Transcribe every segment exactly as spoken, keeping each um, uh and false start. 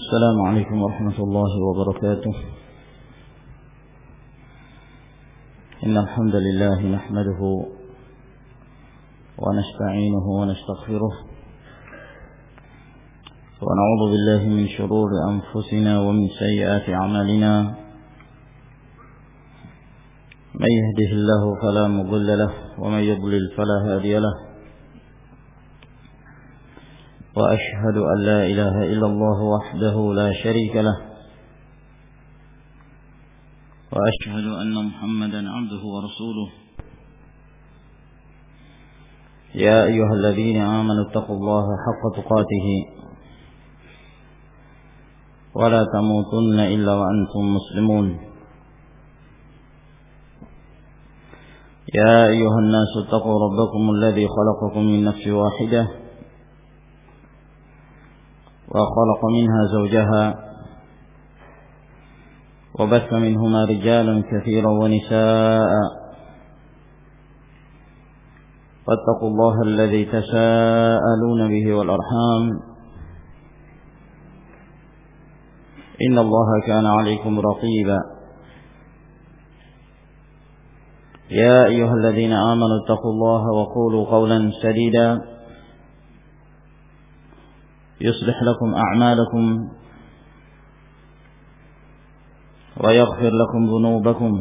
السلام عليكم ورحمة الله وبركاته. إن الحمد لله نحمده ونستعينه ونستغفره ونعوذ بالله من شرور أنفسنا ومن سيئات أعمالنا. من يهده الله فلا مضل له ومن يضلل فلا هادي له. وأشهد أن لا إله إلا الله وحده لا شريك له وأشهد أن محمدا عبده ورسوله. يا أيها الذين آمنوا اتقوا الله حق تقاته ولا تموتن إلا وأنتم مسلمون. يا أيها الناس اتقوا ربكم الذي خلقكم من نفس واحدة وخلق منها زوجها وبث منهما رجالا كثيرا ونساء واتقوا الله الذي تساءلون به والأرحام إن الله كان عليكم رقيبا. يا أيها الذين آمنوا اتقوا الله وقولوا قولا سديدا يصلح لكم أعمالكم ويغفر لكم ذنوبكم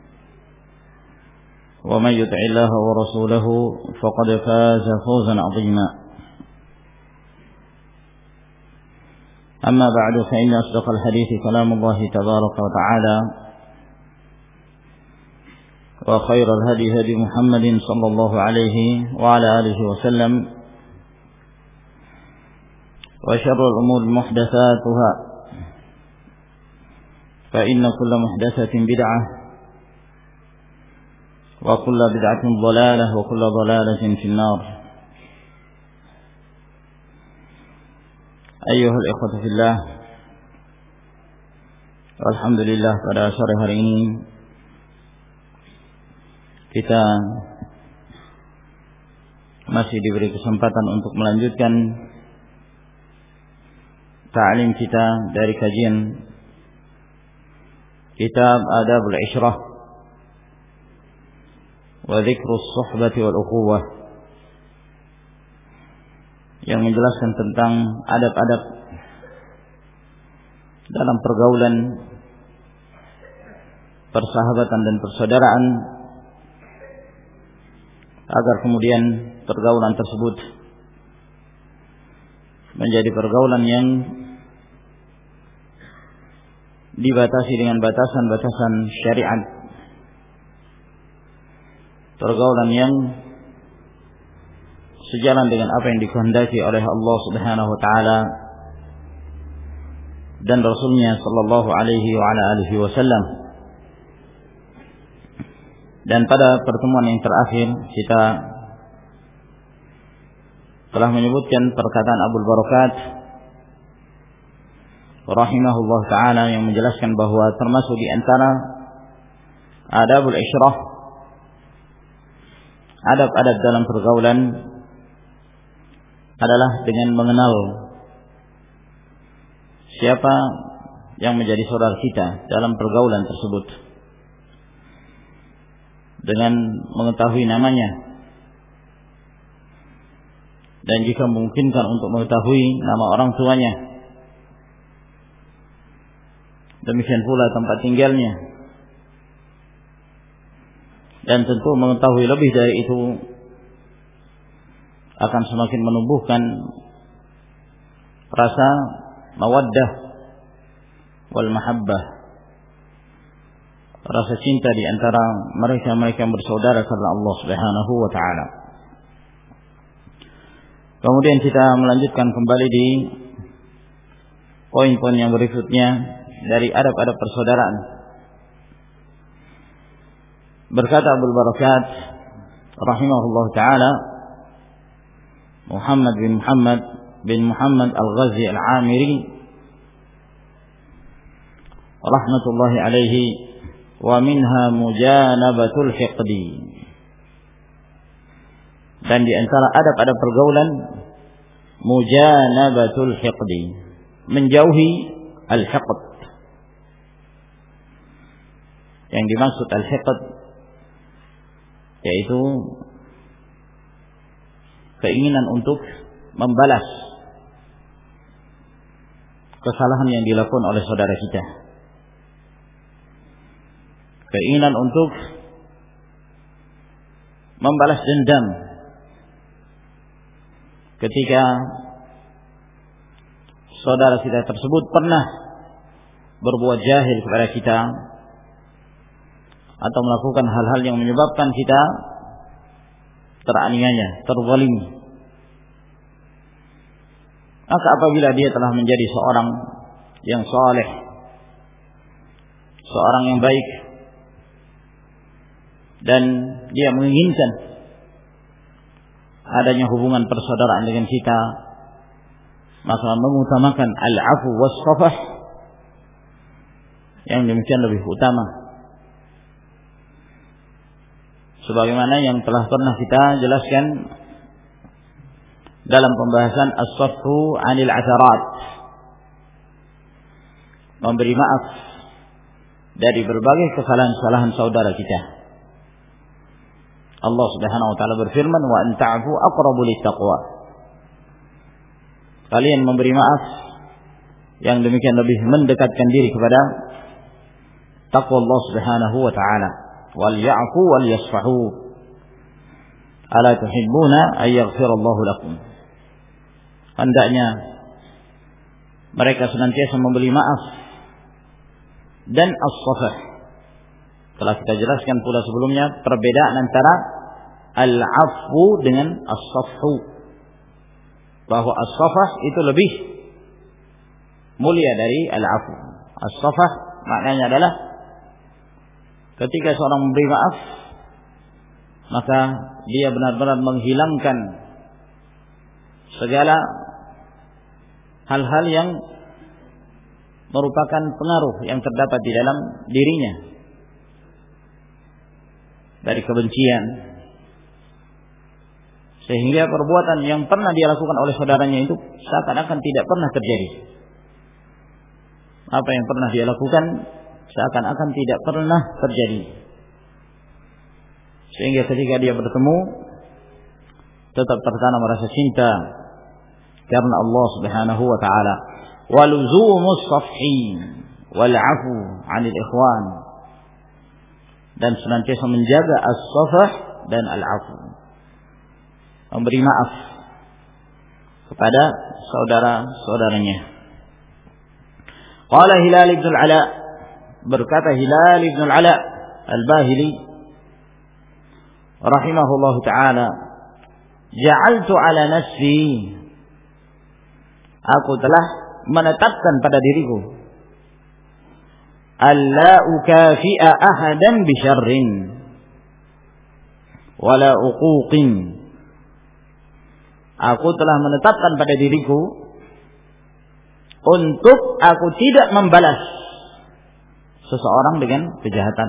ومن يطع الله ورسوله فقد فاز فوزا عظيما. أما بعد فإن أصدق الحديث كلام الله تبارك وتعالى وخير الهدي هدي محمد صلى الله عليه وعلى آله وسلم وشر الأمور محدثاتها فإن كل محدثة بدعة وكل بدعة ضلالة وكل ضلالة في النار. أيها الإخوة في الله, alhamdulillah pada sore hari ini kita masih diberi kesempatan untuk melanjutkan ta'lim kita dari kajian kitab Adabul Ishrah wa Dzikrus Suhbati wal Ukhuwah, yang menjelaskan tentang adab-adab dalam pergaulan persahabatan dan persaudaraan, agar kemudian pergaulan tersebut menjadi pergaulan yang dibatasi dengan batasan-batasan syariat, pergaulan yang sejalan dengan apa yang dikehendaki oleh Allah Subhanahu wa taala dan Rasulnya sallallahu alaihi wa ala alihi wasallam. Dan pada pertemuan yang terakhir kita telah menyebutkan perkataan Abul Barakat rahimahullah ta'ala yang menjelaskan bahwa termasuk di antara adabul isyrah, adab-adab dalam pergaulan, adalah dengan mengenal siapa yang menjadi saudara kita dalam pergaulan tersebut, dengan mengetahui namanya, dan jika memungkinkan untuk mengetahui nama orang tuanya, demikian pula tempat tinggalnya, dan tentu mengetahui lebih dari itu akan semakin menumbuhkan rasa mawaddah wal mahabbah, rasa cinta di antara mereka-mereka yang bersaudara karena Allah Subhanahu wa taala. Kemudian kita melanjutkan kembali di poin-poin yang berikutnya dari adab-adab persaudaraan. Berkata Abul Barakat rahimahullah ta'ala, Muhammad bin Muhammad bin Muhammad Al-Ghazi Al-Amiri rahmatullahi alaihi, wa minha mujanabatul hiqdi. Dan di antara adab-adab pergaulan mujanabatul hiqdi, menjauhi al-hiqd. Yang dimaksud al-hiqd yaitu keinginan untuk membalas kesalahan yang dilakukan oleh saudara kita. Keinginan untuk membalas dendam ketika saudara kita tersebut pernah berbuat jahil kepada kita atau melakukan hal-hal yang menyebabkan kita teraniaya, terzalimi. Maka apabila dia telah menjadi seorang yang saleh, seorang yang baik, dan dia menginginkan adanya hubungan persaudaraan dengan kita, maka mengutamakan al-'afwu was-safah, yang demikian lebih utama. Sebagaimana yang telah pernah kita jelaskan dalam pembahasan as-safhu 'anil 'atharat, memberi maaf dari berbagai kesalahan-kesalahan saudara kita. Allah Subhanahu wa taala berfirman, wa an ta'fu aqrabu lit-taqwa. Kalian memberi maaf yang demikian lebih mendekatkan diri kepada takwa Allah Subhanahu wa taala. Wal ya'fu wal yasfahu. Ala tuhibbuna ay yaghfirallahu lakum. Hendaknya mereka senantiasa memberi maaf dan as-safah. Telah kita jelaskan pula sebelumnya perbedaan antara al-'afwu dengan as-safhu. Bahwa as-safah itu lebih mulia dari al-'afwu. As-safah maknanya adalah ketika seorang memberi maaf, maka dia benar-benar menghilangkan segala hal-hal yang merupakan pengaruh yang terdapat di dalam dirinya dari kebencian, sehingga perbuatan yang pernah dia lakukan oleh saudaranya itu seakan-akan tidak pernah terjadi. Apa yang pernah dia lakukan seakan-akan tidak pernah terjadi, sehingga ketika dia bertemu tetap tertanam rasa cinta karena Allah Subhanahu wa taala. Waluzumus safhi wal 'afwu 'anil ikhwan, dan senantiasa menjaga as-safah dan al-'afwu, memberi maaf kepada saudara-saudaranya. Qala Hilal ibn al-Ala, berkata Hilal ibn al-Ala al-Bahili rahimahullahu ta'ala, ja'altu ala nafsi, aku telah menetapkan pada diriku, alla ukafi'a ahadan bi syarrin wala uquqin, aku telah menetapkan pada diriku untuk aku tidak membalas seseorang dengan kejahatan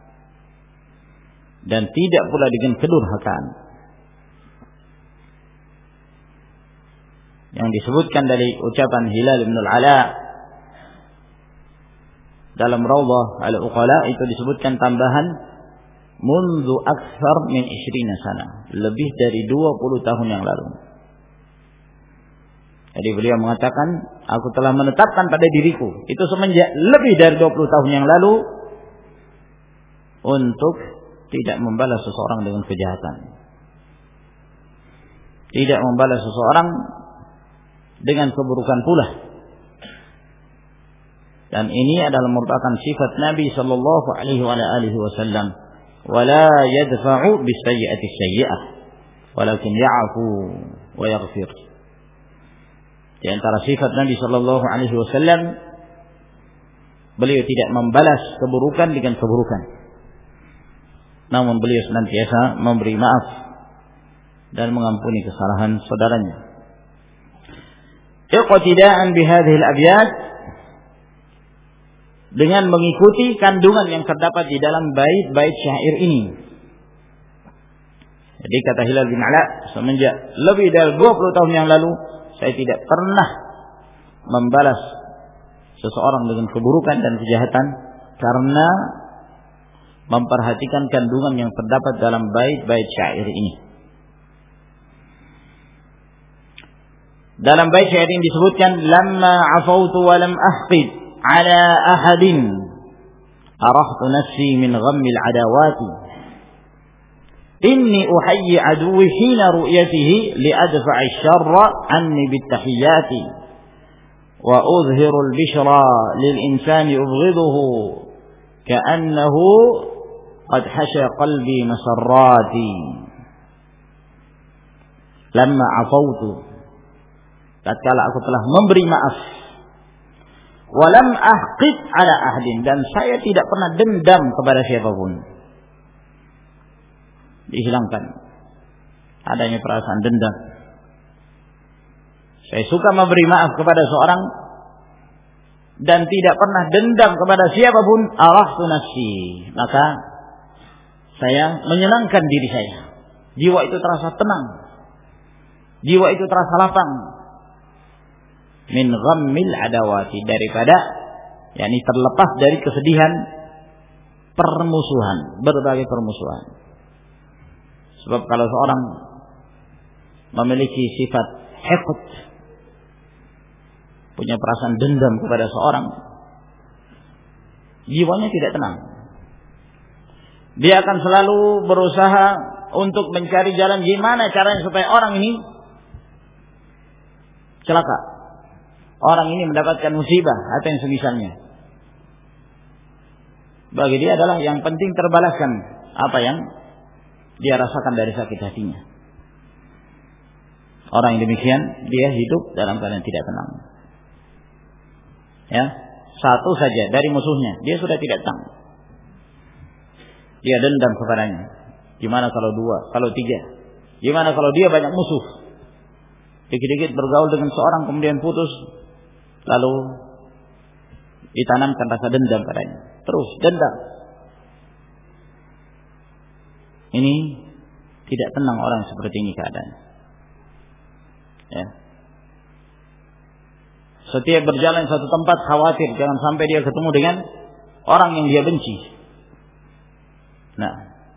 dan tidak pula dengan kedurhakaan. Yang disebutkan dari ucapan Hilal bin al-Ala dalam Rawdah al-Uqala itu disebutkan tambahan mundu akthar min ishrina sana, lebih dari dua puluh tahun yang lalu. Jadi beliau mengatakan, aku telah menetapkan pada diriku itu semenjak lebih dari dua puluh tahun yang lalu untuk tidak membalas seseorang dengan kejahatan, tidak membalas seseorang dengan keburukan pula. Dan ini adalah merupakan sifat Nabi sallallahu alaihi wasallam, wala yadfa'u bis-sayyi'ati as-sayyi'ah walakin ya'fu wa yaghfir. Di antara sifat Nabi sallallahu alaihi wasallam, beliau tidak membalas keburukan dengan keburukan, namun beliau senantiasa memberi maaf dan mengampuni kesalahan saudaranya. Iqtida'an bihadhihi al-abyat, dengan mengikuti kandungan yang terdapat di dalam bait-bait syair ini. Jadi kata Hilal bin Ala, semenjak lebih dari dua puluh tahun yang lalu saya tidak pernah membalas seseorang dengan keburukan dan kejahatan karena memperhatikan kandungan yang terdapat dalam bait-bait syair ini. Dalam bait syair ini disebutkan, lamma afautu wa lam ahqid ala ahadin arahtu nafsi min ghammil adawati inni uhayyi aduwi hina ru'yatihi liadfa'i syarra anni bittahiyyati wa udhiru al-bishra lil insani ubghiduhu ka'annahu qad hasya qalbi masarrati. Lamma afautu, tatkala aku telah memberi maaf, walam ahqid ala ahdin, dan saya tidak pernah dendam kepada siapapun. Dihilangkan adanya perasaan dendam. Saya suka memberi maaf kepada seorang dan tidak pernah dendam kepada siapapun. Arahtu nafsi, maka saya menyenangkan diri saya. Jiwa itu terasa tenang, jiwa itu terasa lapang. Min ghammil adawati, daripada yakni terlepas dari kesedihan permusuhan, berbagai permusuhan. Sebab kalau seorang memiliki sifat hiqd, punya perasaan dendam kepada seorang, jiwanya tidak tenang. Dia akan selalu berusaha untuk mencari jalan gimana caranya supaya orang ini celaka, orang ini mendapatkan musibah atau yang semisalnya. Bagi dia adalah yang penting terbalaskan apa yang dia rasakan dari sakit hatinya. Orang yang demikian, dia hidup dalam keadaan tidak tenang. Ya, satu saja dari musuhnya, dia sudah tidak tenang. Dia dendam kepadanya. Gimana kalau dua, kalau tiga? Gimana kalau dia banyak musuh? Dikit-dikit bergaul dengan seorang kemudian putus, lalu ditanamkan rasa dendam padanya. Terus dendam. Ini tidak tenang orang seperti ini keadaan. Ya. Setiap berjalan satu tempat khawatir jangan sampai dia ketemu dengan orang yang dia benci. Nah,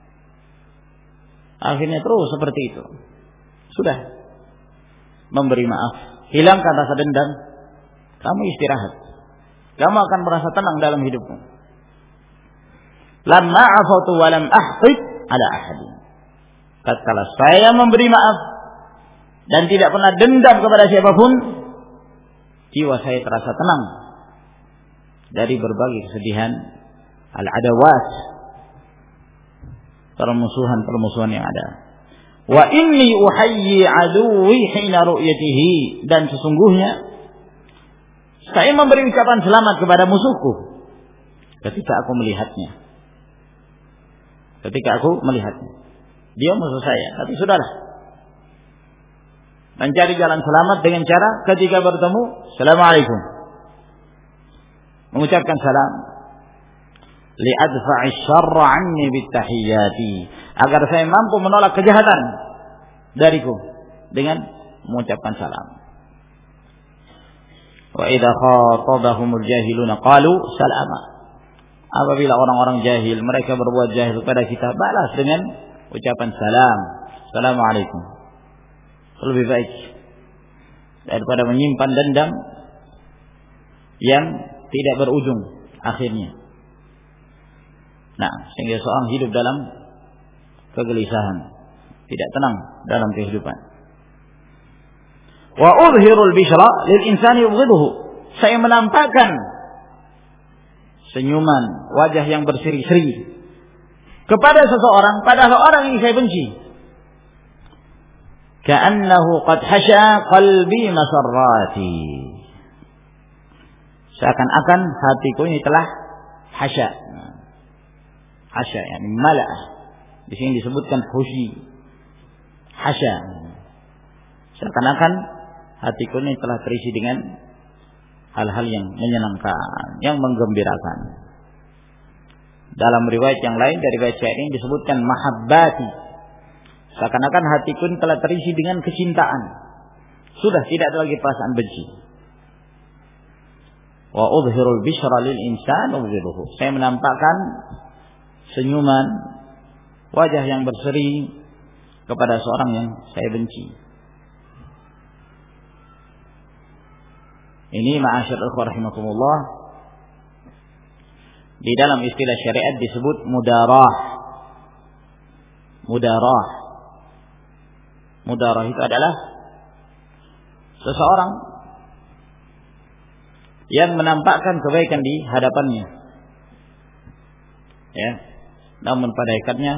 akhirnya terus seperti itu. Sudah memberi maaf, hilangkan rasa dendam, kamu istirahat. Kamu akan merasa tenang dalam hidupmu. Lamma afautu wa lam ahqid ala ahadin. Tatkala saya memberi maaf dan tidak pernah dendam kepada siapapun, jiwa saya terasa tenang dari berbagai kesedihan, al-adawat, permusuhan-permusuhan yang ada. Wa inni uhayyi aduwi hina ru'yatihi, dan sesungguhnya saya memberi ucapan selamat kepada musuhku ketika aku melihatnya. Ketika aku melihatnya, dia musuh saya, tapi sudahlah. Mencari jalan selamat dengan cara ketika bertemu, Assalamualaikum, mengucapkan salam. Li'adfa'i syarra anni bittahiyyati, agar saya mampu menolak kejahatan dariku dengan mengucapkan salam. Wa idza khatabahumul jahiluna qalu salama. Apabila orang-orang jahil, mereka berbuat jahil kepada kita, balas dengan ucapan salam. Assalamualaikum. Lebih baik daripada menyimpan dendam yang tidak berujung akhirnya. Nah, sehingga seorang hidup dalam kegelisahan, tidak tenang dalam kehidupan. Wa udhirul bishra lil insani yubghiduhu. Saya menampakkan senyuman, wajah yang berseri-seri kepada seseorang, padahal orang ini saya benci. Ka'annahu qad hasya qalbi masarrati. Seakan-akan hatiku ini telah hasya. Hasya, yani mala'ah. Di sini disebutkan hushi. Hasya. Seakan-akan hatiku ini telah terisi dengan hal-hal yang menyenangkan, yang menggembirakan. Dalam riwayat yang lain dari riwayat ini disebutkan mahabbati. Seakan-akan hatiku ini telah terisi dengan kecintaan. Sudah tidak ada lagi perasaan benci. Wa udhirul bishra lil insan ubghiduhu. Saya menampakkan senyuman, wajah yang berseri kepada seorang yang saya benci. Ini ma'asyiral ikhwah rahimakumullah, di dalam istilah syariat disebut mudarah. Mudarah. Mudarah itu adalah seseorang yang menampakkan kebaikan di hadapannya, ya, namun pada hakikatnya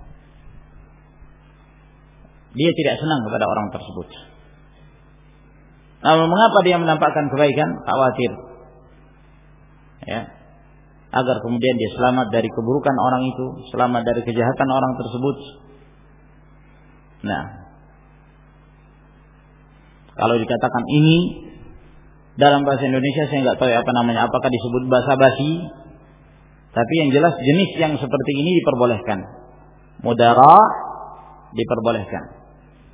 dia tidak senang kepada orang tersebut. Namun mengapa dia menampakkan kebaikan? Khawatir, ya, agar kemudian dia selamat dari keburukan orang itu, selamat dari kejahatan orang tersebut. Nah, kalau dikatakan ini dalam bahasa Indonesia saya nggak tahu apa namanya, apakah disebut basa-basi, tapi yang jelas jenis yang seperti ini diperbolehkan. Mudarah diperbolehkan.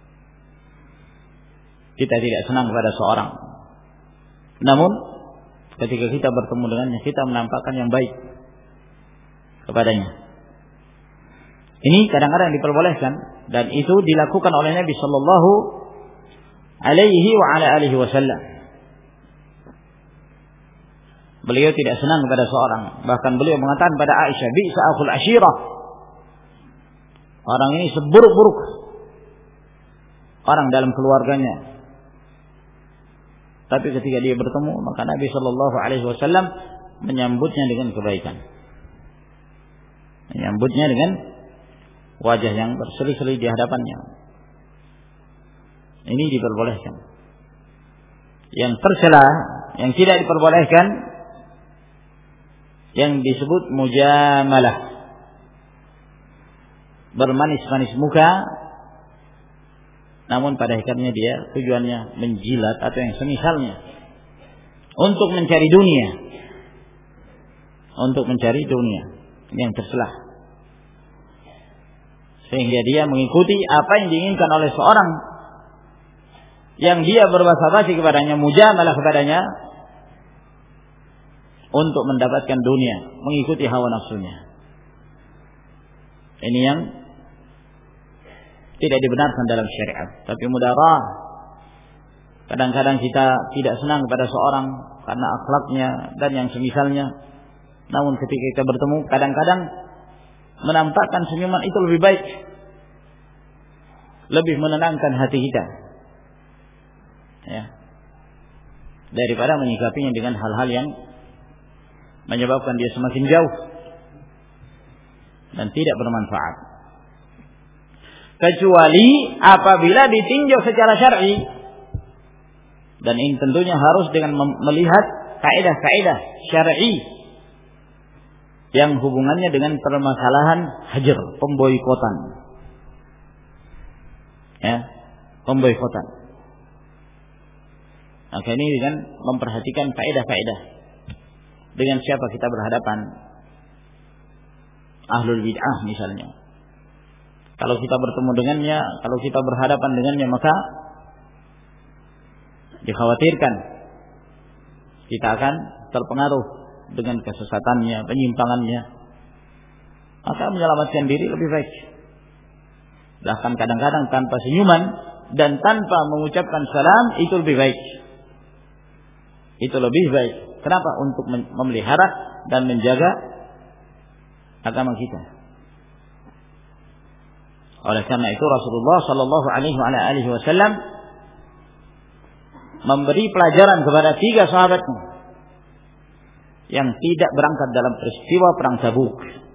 Kita tidak senang kepada seorang, namun ketika kita bertemu dengannya, kita menampakkan yang baik kepadanya. Ini kadang-kadang diperbolehkan, dan itu dilakukan oleh Nabi Sallallahu Alaihi wa ala alihi Wasallam. Beliau tidak senang kepada seorang, bahkan beliau mengatakan pada Aisyah, bi'sa akhul ashirah, orang ini seburuk-buruk orang dalam keluarganya. Tapi ketika dia bertemu, maka Nabi Sallallahu Alaihi Wasallam menyambutnya dengan kebaikan, menyambutnya dengan wajah yang berseri-seri di hadapannya. Ini diperbolehkan. Yang tercela, yang tidak diperbolehkan, yang disebut mujamalah, bermanis-manis muka, namun pada hakikatnya dia tujuannya menjilat atau yang semisalnya, untuk mencari dunia, untuk mencari dunia, yang tercela, sehingga dia mengikuti apa yang diinginkan oleh seorang yang dia berbasa-basi kepadanya, mujamalah kepadanya, untuk mendapatkan dunia, mengikuti hawa nafsunya. Ini yang tidak dibenarkan dalam syariat. Tapi mudarah, kadang-kadang kita tidak senang kepada seorang karena akhlaknya dan yang semisalnya, namun ketika kita bertemu, kadang-kadang menampakkan senyuman itu lebih baik, lebih menenangkan hati kita, ya, daripada menyikapinya dengan hal-hal yang menyebabkan dia semakin jauh dan tidak bermanfaat. Kecuali apabila ditinjau secara syar'i, dan ini tentunya harus dengan melihat kaidah-kaidah syar'i yang hubungannya dengan permasalahan hajar, pemboikotan, ya, pemboikotan. Maka ini dengan memperhatikan kaidah-kaidah, dengan siapa kita berhadapan, ahlul bid'ah misalnya. Kalau kita bertemu dengannya, kalau kita berhadapan dengannya, maka dikhawatirkan kita akan terpengaruh dengan kesesatannya, penyimpangannya. Maka menyelamatkan diri lebih baik. Bahkan kadang-kadang tanpa senyuman dan tanpa mengucapkan salam, itu lebih baik. Itu lebih baik. Kenapa? Untuk memelihara dan menjaga agama kita. Oleh karena itu Rasulullah Sallallahu Alaihi Wasallam memberi pelajaran kepada tiga sahabatnya yang tidak berangkat dalam peristiwa perang Tabuk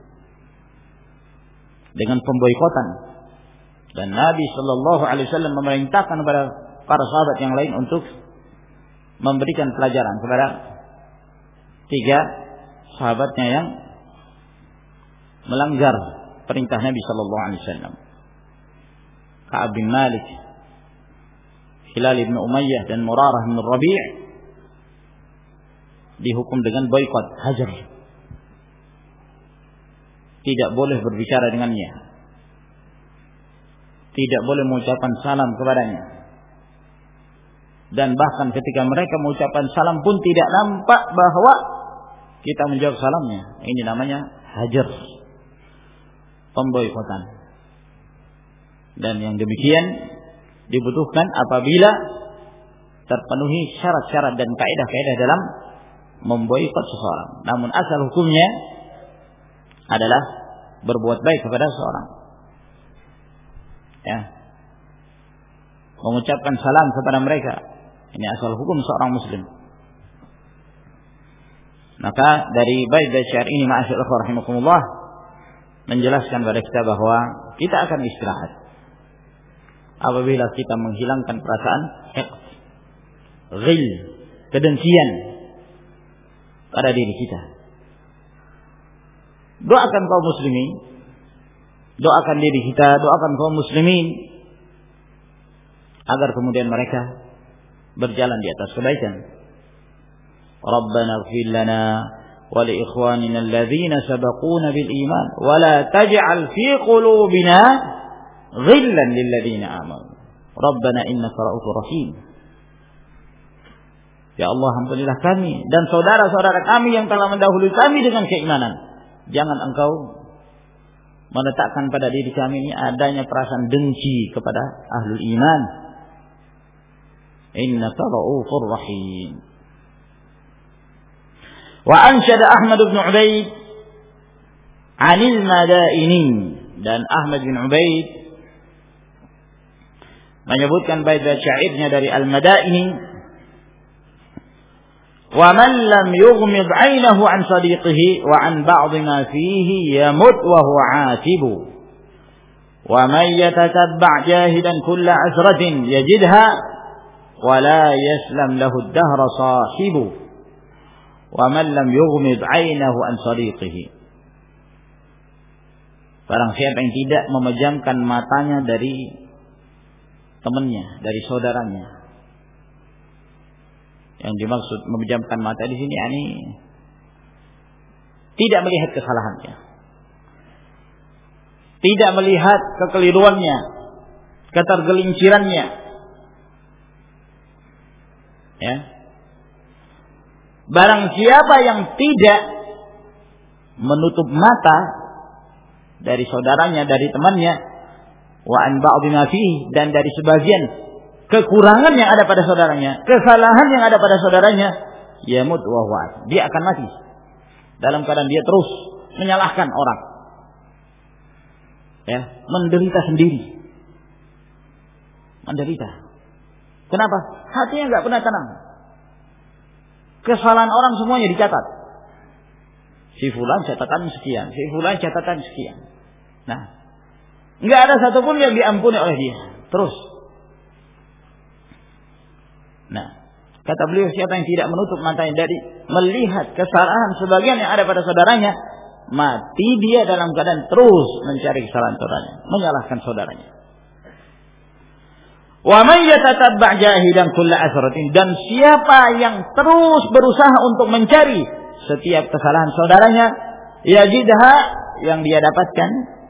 dengan pemboikotan, dan Nabi Sallallahu Alaihi Wasallam memerintahkan kepada para sahabat yang lain untuk memberikan pelajaran kepada tiga sahabatnya yang melanggar perintah Nabi Sallallahu Alaihi Wasallam. Ka'ab bin Malik, Hilal bin Umayyah, dan Murarah bin Rabi' dihukum dengan boikot, hajar. Tidak boleh berbicara dengannya, tidak boleh mengucapkan salam kepadanya, Dan bahkan ketika mereka mengucapkan salam pun tidak nampak bahwa kita menjawab salamnya. Ini namanya hajar, pemboikotan. Dan yang demikian dibutuhkan apabila terpenuhi syarat-syarat dan kaidah-kaidah dalam memboikot seseorang. Namun asal hukumnya adalah berbuat baik kepada seseorang. Ya. Mengucapkan salam kepada mereka. Ini asal hukum seorang muslim. Maka dari bait-bait syair ini ma'asyiral ikhwah rahimakumullah menjelaskan kepada kita bahwa kita akan istirahat apabila kita menghilangkan perasaan hiqd, ghil, kedengkian pada diri kita. Doakan kaum muslimin, doakan diri kita, doakan kaum muslimin agar kemudian mereka berjalan di atas kebaikan. Rabbana ighfir lana wa li ikhwanina alladhina sabaquna bil iman wa la taj'al fi qulubina ghillan lil ladzina amanu. Rabbana innaka ra'ufur rahim. Ya Allah, ampunilah kami dan saudara-saudara kami yang telah mendahului kami dengan keimanan. Jangan Engkau meletakkan pada diri kami ini adanya perasaan dengki kepada ahlul iman. Innaka ra'ufur rahim. Wa ansyada Ahmad bin Ubaid 'anil Madaini, dan Ahmad bin Ubaid menyebutkan bait-bait syairnya dari Al-Madaini, wa man lam yughmid 'ainahu 'an sadiqihi wa 'an ba'd ma fihi yamut wa huwa 'atibu wa man yatatabba' jahidan kulla 'asratin yajidha wa la yaslam lahu ad-dahra sahibu wa man lam yughmid 'ainahu 'an sadiqihi. Barang siapa yang tidak memejamkan matanya dari temannya, dari saudaranya. Yang dimaksud memejamkan mata di sini yakni tidak melihat kesalahannya, tidak melihat kekeliruannya, ketergelincirannya. Ya. Barang siapa yang tidak menutup mata dari saudaranya, dari temannya, wa an ba'd ma fihi, dan dari sebagian kekurangan yang ada pada saudaranya, kesalahan yang ada pada saudaranya, yamut wa huwa, dia akan mati dalam keadaan dia terus menyalahkan orang. Ya, menderita sendiri. Menderita. Kenapa? Hatinya enggak pernah tenang. Kesalahan orang semuanya dicatat. Si fulan catatan sekian, si fulan catatan sekian. Nah, enggak ada satupun yang diampuni oleh dia. Terus. Nah, kata beliau, siapa yang tidak menutup matanya dari melihat kesalahan sebagian yang ada pada saudaranya, mati dia dalam keadaan terus mencari kesalahan saudaranya, menyalahkan saudaranya. Wa man yatatabba' jahidan kulla asratin, dan siapa yang terus berusaha untuk mencari setiap kesalahan saudaranya, yajidha, yang dia dapatkan,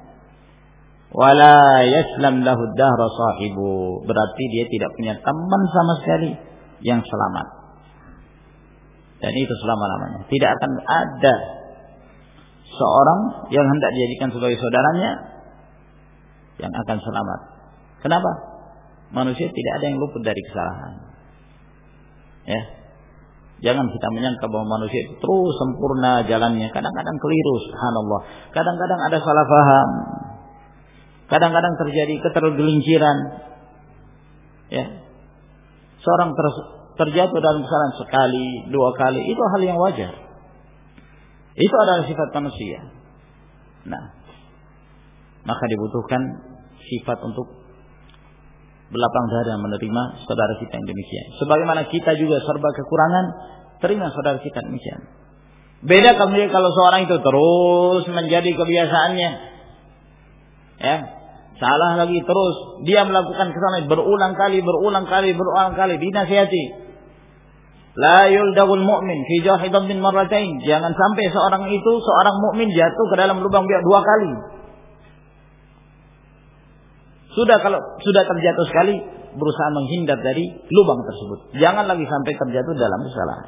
wala yaslam lahu ad-dahra sahibu, berarti dia tidak punya teman sama sekali yang selamat. Dan itu selama-lamanya tidak akan ada seorang yang hendak dijadikan sebagai saudaranya yang akan selamat. Kenapa? Manusia tidak ada yang luput dari kesalahan. Ya. Jangan kita menyangka bahwa manusia itu terus sempurna jalannya. Kadang-kadang keliru, subhanallah. Kadang-kadang ada salah paham. Kadang-kadang terjadi ketergelinciran. Ya. Seorang ter, terjatuh dalam kesalahan sekali, dua kali, itu hal yang wajar. Itu adalah sifat manusia. Nah, maka dibutuhkan sifat untuk berlapang dada menerima saudara kita yang demikian. Sebagaimana kita juga serba kekurangan, terima saudara kita demikian. Beda kemudian kalau seorang itu terus menjadi kebiasaannya, ya, salah lagi terus, dia melakukan kesalahan berulang kali, berulang kali, berulang kali, dinasihati. La yuldagul mu'min fi jahidan min marratain. Jangan sampai seorang itu, seorang mukmin jatuh ke dalam lubang biak dua kali. Sudah kalau sudah terjatuh sekali, berusaha menghindar dari lubang tersebut. Jangan lagi sampai terjatuh dalam kesalahan.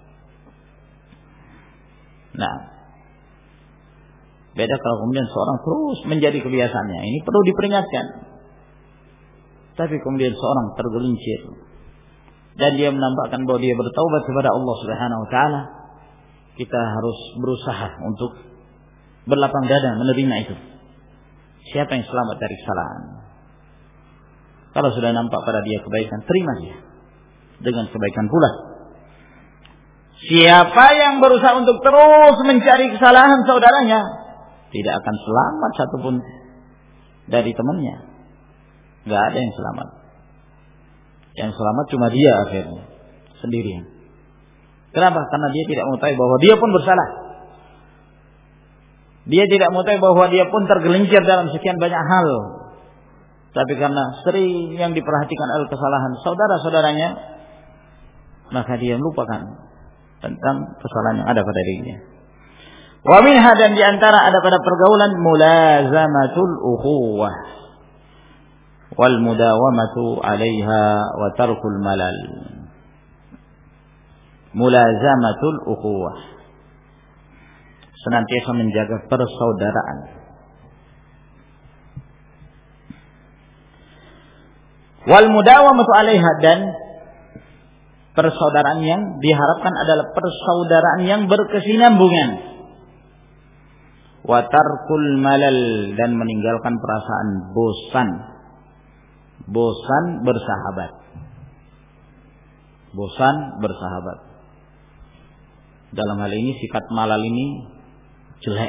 Nah, beda kalau kemudian seorang terus menjadi kebiasaannya. Ini perlu diperingatkan. Tapi kemudian seorang tergelincir dan dia menampakkan bahwa dia bertaubat kepada Allah Subhanahu wa taala, kita harus berusaha untuk berlapang dada menerima itu. Siapa yang selamat dari kesalahan? Kalau sudah nampak pada dia kebaikan, terima dia dengan kebaikan pula. Siapa yang berusaha untuk terus mencari kesalahan saudaranya, tidak akan selamat satupun dari temannya. Gak ada yang selamat. Yang selamat cuma dia akhirnya sendirian. Kenapa? Karena dia tidak mengetahui bahwa dia pun bersalah. Dia tidak mengetahui bahwa dia pun tergelincir dalam sekian banyak hal. Tapi karena sering yang diperhatikan oleh kesalahan saudara-saudaranya, maka dia melupakan tentang kesalahan yang ada pada dirinya. Wa minha, dan diantara ada pada pergaulan mulazamatul ukhuwah wal mudawamatu 'alaiha wa tarkul malal. Mulazamatul ukhuwah, senantiasa menjaga persaudaraan. Wal mudawamatu 'alaiha, dan persaudaraan yang diharapkan adalah persaudaraan yang berkesinambungan. Wa tarkul malal, dan meninggalkan perasaan bosan. Bosan bersahabat. Bosan bersahabat. Dalam hal ini sifat malal ini jelek.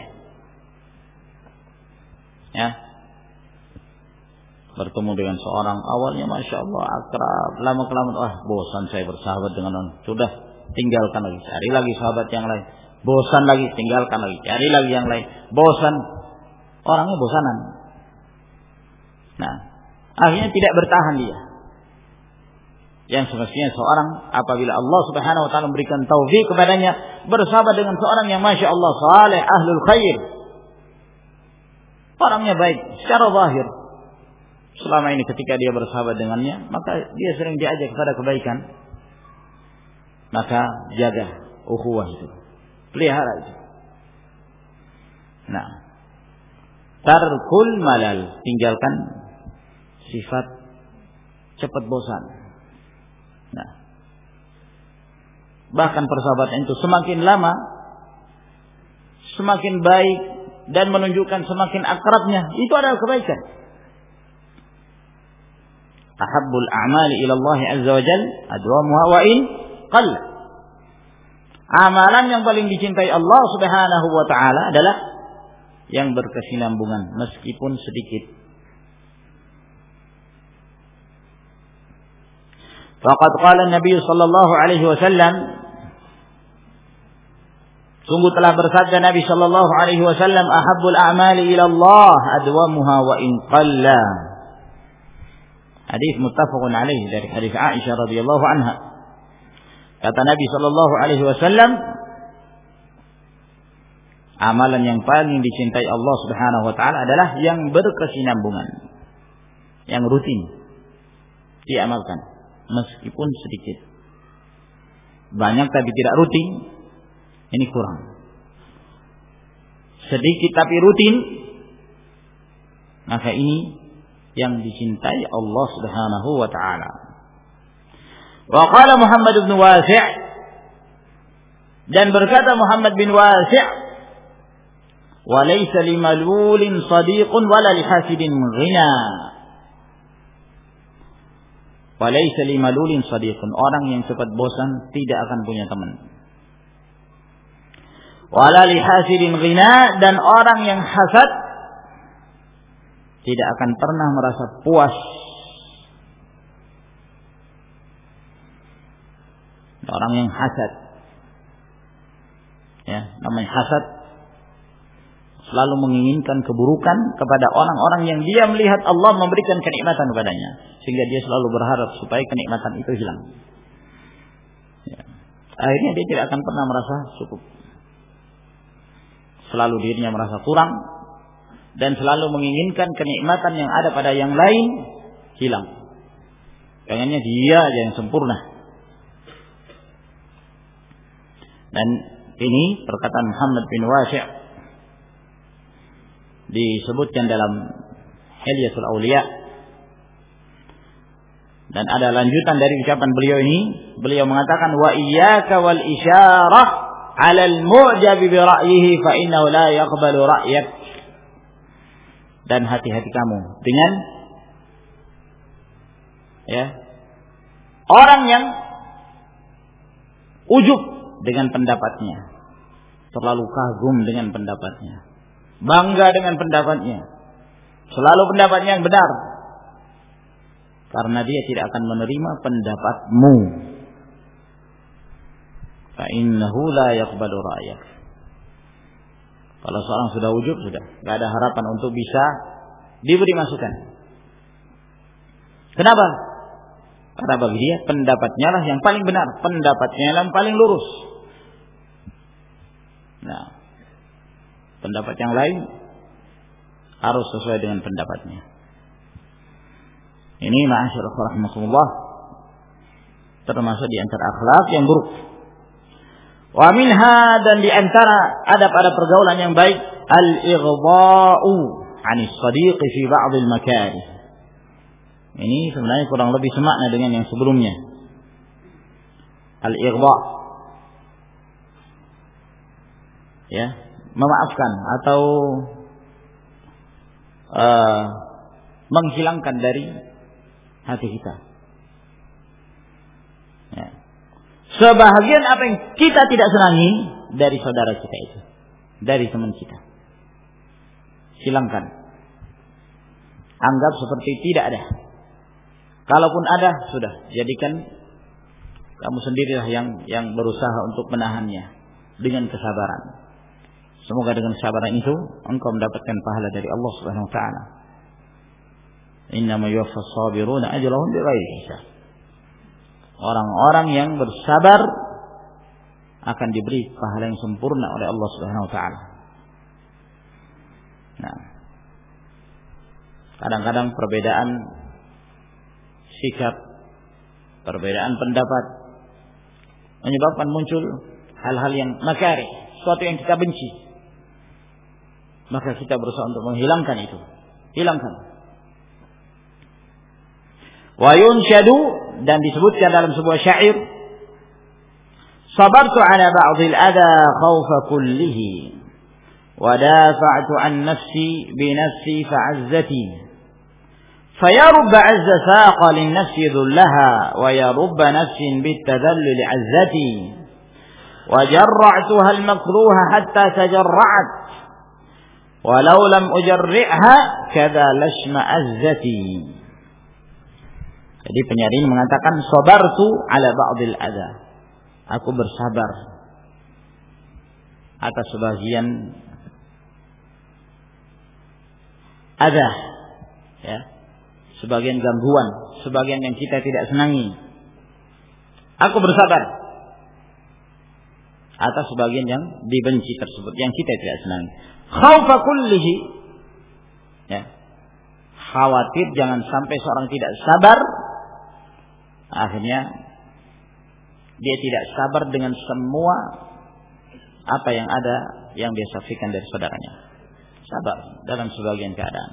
Ya. Bertemu dengan seorang awalnya masya Allah akrab, lama kelamaan wah bosan saya bersahabat dengan orang. Sudah, tinggalkan lagi, cari lagi sahabat yang lain. Bosan lagi, tinggalkan lagi, cari lagi yang lain. Bosan, orangnya bosanan. Nah, akhirnya tidak bertahan dia. Yang semestinya seorang apabila Allah Subhanahu wa taala memberikan taufik kepadanya bersahabat dengan seorang yang masya Allah saleh, ahlul khair, orangnya baik secara zahir. Selama ini ketika dia bersahabat dengannya, maka dia sering diajak kepada kebaikan. Maka jaga ukhuwah itu, pelihara itu. Nah, tarkul malal, tinggalkan sifat cepat bosan. Nah, bahkan persahabatan itu semakin lama semakin baik dan menunjukkan semakin akrabnya, itu adalah kebaikan. Ahabbul a'mali ila Allah azza wa jalla adwamuha wa in qalla. Amalan yang paling dicintai Allah Subhanahu wa taala adalah yang berkesinambungan meskipun sedikit. Faqad qala Nabi sallallahu alaihi wasallam, sungguh telah bersabda Nabi sallallahu alaihi wasallam, ahabbul a'mali ila Allah adwamuha wa in qalla. Hadis muttafaqun alaih dari hadis Aisyah radhiyallahu anha. Kata Nabi sallallahu alaihi wasallam, amalan yang paling dicintai Allah Subhanahu wa taala adalah yang berkesinambungan, yang rutin diamalkan meskipun sedikit. Banyak tapi tidak rutin, ini kurang. Sedikit tapi rutin, maka ini yang dicintai Allah Subhanahu wa taala. Wa qala Muhammad bin Wasi', dan berkata Muhammad bin Wasi', wa laysa limalulin sadiqun wala lihasidin ghina. Wa laysa limalulin sadiqun, orang yang cepat bosan tidak akan punya teman. Wala lihasidin ghina, dan orang yang hasad tidak akan pernah merasa puas. Orang yang hasad, ya, namanya hasad, selalu menginginkan keburukan kepada orang-orang yang dia melihat Allah memberikan kenikmatan kepadanya, sehingga dia selalu berharap supaya kenikmatan itu hilang. Ya. Akhirnya dia tidak akan pernah merasa cukup. Selalu dirinya merasa kurang, dan selalu menginginkan kenikmatan yang ada pada yang lain hilang. pengennya dia aja yang sempurna. Dan ini perkataan Muhammad bin Wasi' disebutkan dalam Hilyatul Auliya, dan ada lanjutan dari ucapan beliau ini. Beliau mengatakan, wa iyyaka wal isyarah 'ala al-mu'jab bi ra'yihi fa innahu la yaqbalu ra'yak. Dan hati-hati kamu dengan ya orang yang ujub dengan pendapatnya, terlalu kagum dengan pendapatnya, bangga dengan pendapatnya, selalu pendapatnya yang benar, karena dia tidak akan menerima pendapatmu. Fa innahu la yaqbalu ra'yak. Kalau seorang sudah ujub, sudah tidak ada harapan untuk bisa diberi masukan. Kenapa? Karena bagi dia pendapatnya lah yang paling benar, pendapatnya lah yang paling lurus. Nah, pendapat yang lain harus sesuai dengan pendapatnya. Ini ma'asyiral rahimakumullah, termasuk di antara akhlak yang buruk. Wa minha, dan di antara adab-adab pergaulan yang baik, al-ighdha'u 'anis sadiqi fi ba'd al-makarih. Ini sebenarnya kurang lebih semakna dengan yang sebelumnya. Al-ighdha', ya, memaafkan atau uh, menghilangkan dari hati kita. Ya. Sebahagian apa yang kita tidak senangi dari saudara kita itu, dari teman kita, hilangkan. Anggap seperti tidak ada. Kalaupun ada, sudah jadikan kamu sendirilah yang yang berusaha untuk menahannya dengan kesabaran. Semoga dengan kesabaran itu engkau mendapatkan pahala dari Allah Subhanahu wa taala. Innama yuwaffas sabiruna ajrahum bighairi hisab. Orang-orang yang bersabar akan diberi pahala yang sempurna oleh Allah Subhanahu wa taala. Nah, kadang-kadang perbedaan sikap, perbedaan pendapat menyebabkan muncul hal-hal yang makarih, sesuatu yang kita benci. Maka kita berusaha untuk menghilangkan itu. Hilangkan. Wa yunshadu, dan disebutkan dalam sebuah syair, sabartu ala ba'dil adha khawfa kullihi wa dafa'tu an nafsi bi nafsi fa'azzati faya rubba azza saqa lin nafsi dhullaha wa ya rubba nafsin bit tadallul azzati wa jarra'tuha al makruha hatta tajarra'at walau lam ujarri'ha kadza lashma azzati. Jadi penyair ini mengatakan, sabartu ala ba'dil adha, aku bersabar atas sebagian adha, ya, sebagian gangguan, sebagian yang kita tidak senangi. Aku bersabar atas sebagian yang dibenci tersebut, yang kita tidak senangi. Khaufa kullihi, ya, khawatir jangan sampai seorang tidak sabar, akhirnya dia tidak sabar dengan semua apa yang ada yang dia saksikan dari saudaranya. Sabar dalam sebagian keadaan.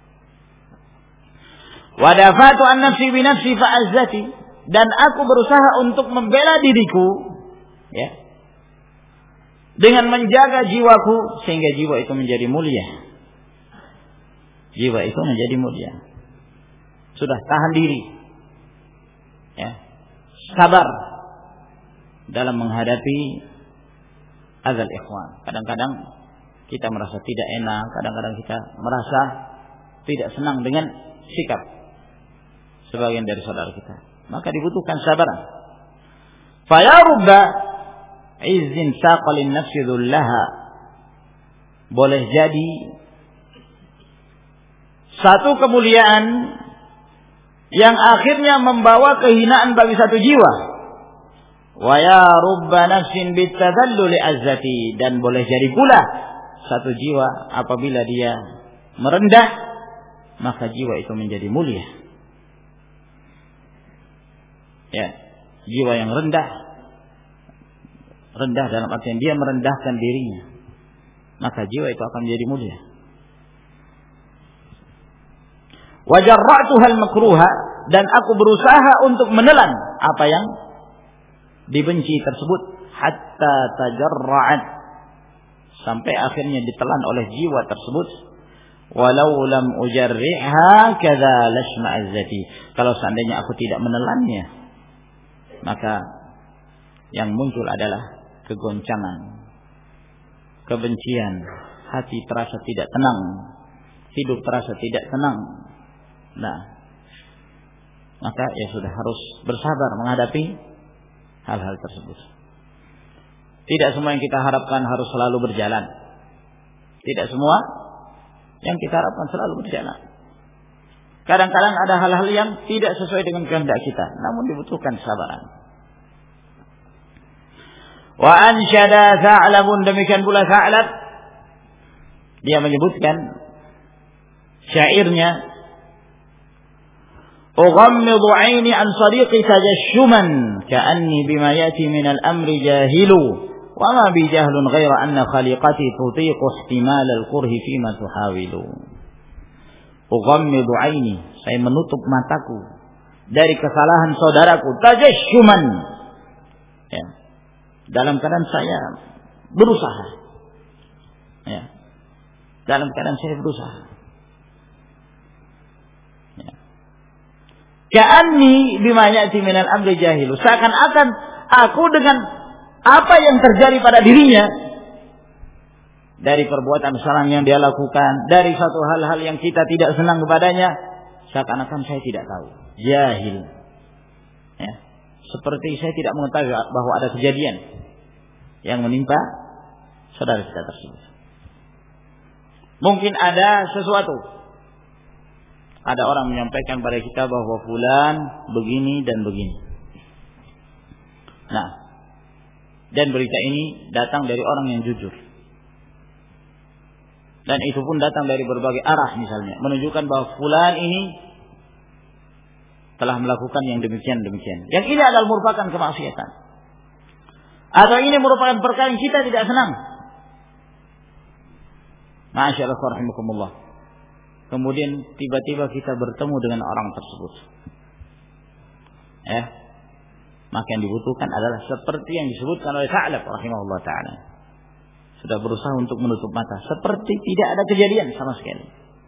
Wa dafatu an nafsi bi nafsi fa'azzati, dan aku berusaha untuk membela diriku, ya, dengan menjaga jiwaku sehingga jiwa itu menjadi mulia. Jiwa itu menjadi mulia. Sudah tahan diri, ya, sabar dalam menghadapi azal ikhwan. Kadang-kadang kita merasa tidak enak, kadang-kadang kita merasa tidak senang dengan sikap sebagian dari saudara kita. Maka dibutuhkan sabaran. Fa rubba izzin saqalin nafsi dhullaha, boleh jadi satu kemuliaan yang akhirnya membawa kehinaan bagi satu jiwa. Wa ya rubba nafsin bitadalluli azzati, dan boleh jadi pula satu jiwa apabila dia merendah, maka jiwa itu menjadi mulia. Ya, jiwa yang rendah, rendah dalam artian dia merendahkan dirinya, maka jiwa itu akan menjadi mulia. Wa jarra'tuha al-makruha, dan aku berusaha untuk menelan apa yang dibenci tersebut, hatta tajarra'at, sampai akhirnya ditelan oleh jiwa tersebut. Walau lam ujarri'ha kadza lashma'azzati, kalau seandainya aku tidak menelannya, maka yang muncul adalah kegoncangan, kebencian, hati terasa tidak tenang, hidup terasa tidak tenang. Nah, maka ya sudah harus bersabar menghadapi hal-hal tersebut. Tidak semua yang kita harapkan harus selalu berjalan. Tidak semua yang kita harapkan selalu berjalan. Kadang-kadang ada hal-hal yang tidak sesuai dengan kehendak kita, namun dibutuhkan kesabaran. Wa ansyada Tha'labun, demikian pula Tha'lab, dia menyebutkan syairnya, Ughammidu 'aini an sariqi tajashshuman ka'anni bima yati min al-amri jahilu wa ma bi jahlun ghaira anna khaliqati tutiqu ihtimal al-qurhi fima tuhawilu. Ughammidu 'aini, saya menutup mataku dari kesalahan saudaraku, tajashshuman, ya, dalam keadaan saya berusaha, ya, dalam keadaan saya berusaha, ya. Ka'anni bima ya'ti minal amri jahilu, seakan-akan aku dengan apa yang terjadi pada dirinya dari perbuatan kesalahan yang dia lakukan, dari satu hal-hal yang kita tidak senang kepadanya, seakan-akan saya tidak tahu, jahil, ya. Seperti saya tidak mengetahui bahwa ada kejadian yang menimpa saudara kita tersebut. Mungkin ada sesuatu, ada orang menyampaikan pada kita bahwa fulan begini dan begini. Nah, dan berita ini datang dari orang yang jujur. Dan itu pun datang dari berbagai arah misalnya, menunjukkan bahwa fulan ini telah melakukan yang demikian-demikian. Yang ini adalah merupakan kemaksiatan. Atau ini merupakan perkara yang kita tidak senang. Masyaallah rahimakumullah. Kemudian tiba-tiba kita bertemu dengan orang tersebut. Ya. Maka yang dibutuhkan adalah seperti yang disebutkan oleh Tha'lab rahimahullah ta'ala. Sudah berusaha untuk menutup mata, seperti tidak ada kejadian sama sekali.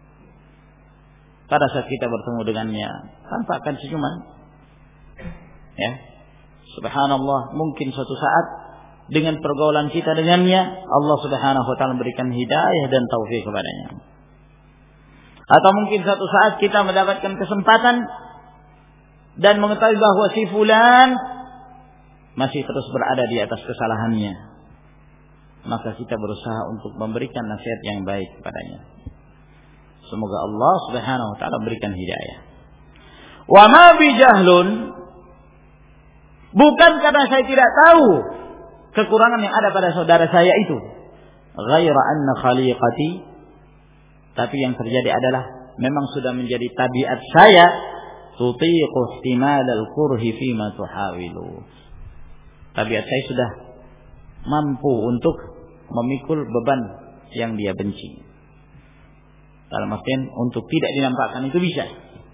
Pada saat kita bertemu dengannya, tampakkan senyuman. Ya. Subhanallah, mungkin suatu saat dengan pergaulan kita dengannya, Allah Subhanahu wa taala berikan hidayah dan taufik kepadanya. Atau mungkin suatu saat kita mendapatkan kesempatan dan mengetahui bahwa si fulan masih terus berada di atas kesalahannya, maka kita berusaha untuk memberikan nasihat yang baik kepadanya. Semoga Allah Subhanahu wa taala berikan hidayah. Wa ma bi jahlun, bukan karena saya tidak tahu kekurangan yang ada pada saudara saya itu, ghaira anna khaliqati, tapi yang terjadi adalah memang sudah menjadi tabiat saya, tutiqu ihtimal al-kurhi fima tuhawilu. Tabiat saya sudah mampu untuk memikul beban yang dia benci. Dalam artian untuk tidak dinampakkan itu bisa.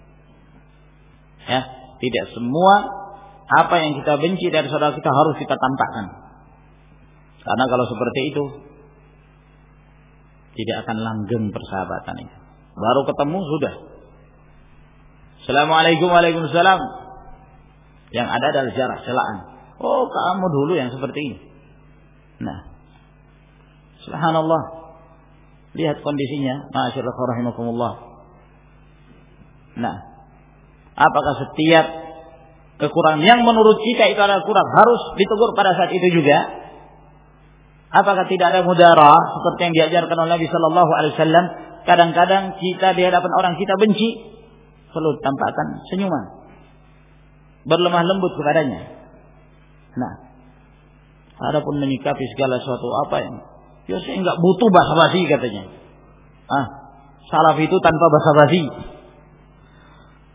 Ya, tidak semua apa yang kita benci dari saudara kita harus kita tampakkan. Karena kalau seperti itu tidak akan langgeng persahabatan itu. Baru ketemu sudah. Assalamualaikum, waalaikumsalam. Yang ada adalah jarak, celaan. Oh, kamu dulu yang seperti ini. Nah, subhanallah. Lihat kondisinya, masyaallah rahimakumullah. Nah, apakah setiap kekurangan yang menurut kita itu adalah kurang harus ditegur pada saat itu juga? Apakah tidak ada mudarah seperti yang diajarkan oleh Nabi sallallahu alaihi wasallam? Kadang-kadang kita di hadapan orang kita benci, perlu tampakkan senyuman, berlemah lembut kepadanya. Nah, adapun menyikapi segala sesuatu apa yang ya saya enggak butuh basa-basi katanya. Ah, salaf itu tanpa basa-basi.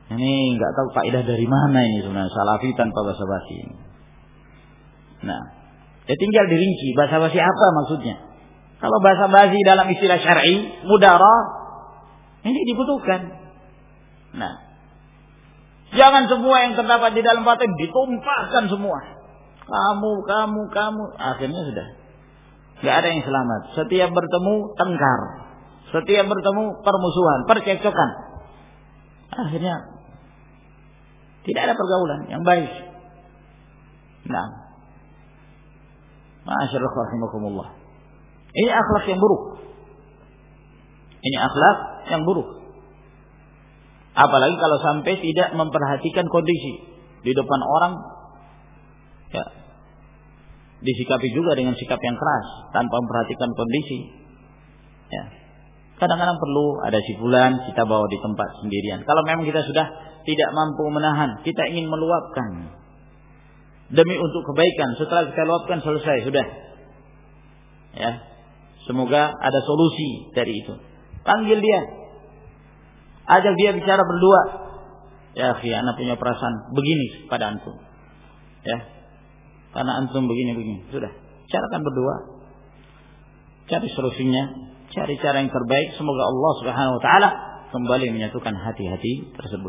Ini nggak tahu kaidah dari mana ini sebenarnya, salafi tanpa basa-basi. Nah, ya tinggal dirinci basa-basi apa maksudnya. Kalau basa-basi dalam istilah syar'i, mudarah, ini dibutuhkan. Nah, jangan semua yang terdapat di dalam batin ditumpahkan semua. Kamu, kamu, kamu, akhirnya sudah. Gak ada yang selamat. Setiap bertemu tengkar, setiap bertemu permusuhan, percekcokan. Akhirnya tidak ada pergaulan yang baik. Nah, Ma'asyiral rahimakumullah. Ini akhlak yang buruk. Ini akhlak yang buruk. Apalagi kalau sampai tidak memperhatikan kondisi di depan orang, ya, disikapi juga dengan sikap yang keras tanpa memperhatikan kondisi. Ya, kadang-kadang perlu ada sibulan kita bawa di tempat sendirian. Kalau memang kita sudah tidak mampu menahan, kita ingin meluapkan demi untuk kebaikan. Setelah kita luapkan selesai sudah. Ya, semoga ada solusi dari itu. Panggil dia, ajak dia bicara berdua. Ya, akhi, anak punya perasaan begini pada antum. Ya, karena antum begini-begini. Sudah, carakan berdua. Cari solusinya, cari cara yang terbaik. Semoga Allah Subhanahu wa taala kembali menyatukan hati-hati tersebut.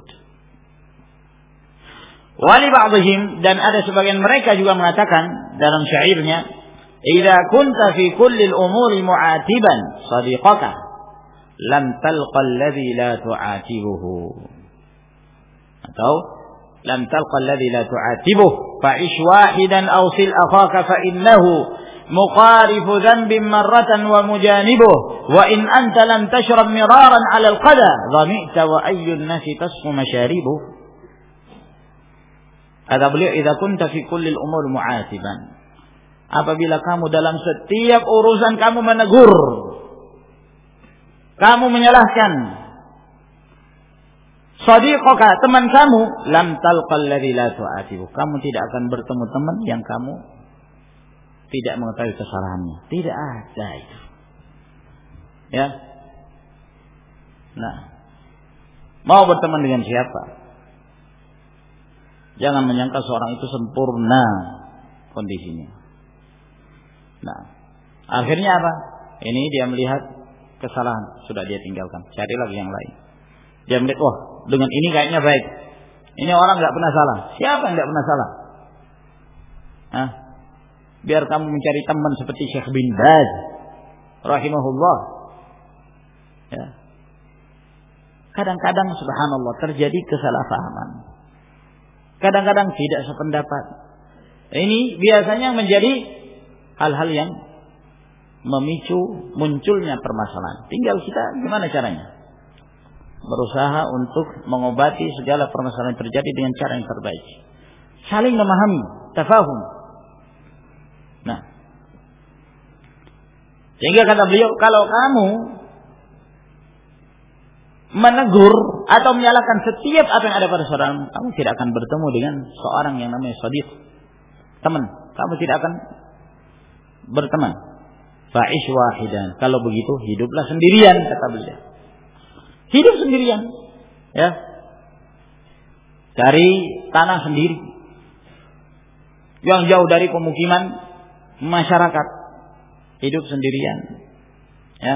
Wali ba'dihim, dan ada sebagian mereka juga mengatakan dalam syairnya, "Idza kunta fi kulli al-umuri mu'atiban sadiqaka, lam talqa alladhi la tu'atibuhu." Atau lam talqa alladhi la tu'atibuhu fa'ish wahidan aw sil akhaka fa innahu muqarifu dhanbin marratan wa mujanibuhu wa in anta lam tashrab miraran 'ala al-qada dhami'ta wa ayyun nasi tasfu masharibuhu. Kata beliau, idza kunta fi kulli al-umur mu'atiban. Apabila kamu dalam setiap urusan kamu menegur, kamu menyalahkan sadiqaka, teman kamu, lam talqal ladzi la tu'atibu. Kamu tidak akan bertemu teman yang kamu tidak mengetahui kesalahannya. Tidak ada itu. Ya. Nah, mau berteman dengan siapa? Jangan menyangka seorang itu sempurna kondisinya. Nah, akhirnya apa? Ini dia melihat kesalahan, sudah dia tinggalkan, cari lagi yang lain. Dia melihat, wah, dengan ini kayaknya baik. Ini orang nggak pernah salah. Siapa yang nggak pernah salah? Nah, biar kamu mencari teman seperti Syekh bin Baz, rahimahullah. Ya. Kadang-kadang subhanallah terjadi kesalahpahaman. Kadang-kadang tidak sependapat. Ini biasanya menjadi hal-hal yang memicu munculnya permasalahan. Tinggal kita gimana caranya? Berusaha untuk mengobati segala permasalahan yang terjadi dengan cara yang terbaik. Saling memahami, tafahum. Nah, sehingga kata beliau, kalau kamu menegur atau menyalahkan setiap apa yang ada pada saudaramu, kamu tidak akan bertemu dengan seorang yang namanya sadiq, teman. Kamu tidak akan berteman. Fa'ish wahidan. Kalau begitu hiduplah sendirian, kata beliau. Hidup sendirian, ya. Cari tanah sendiri yang jauh dari pemukiman masyarakat. Hidup sendirian, ya.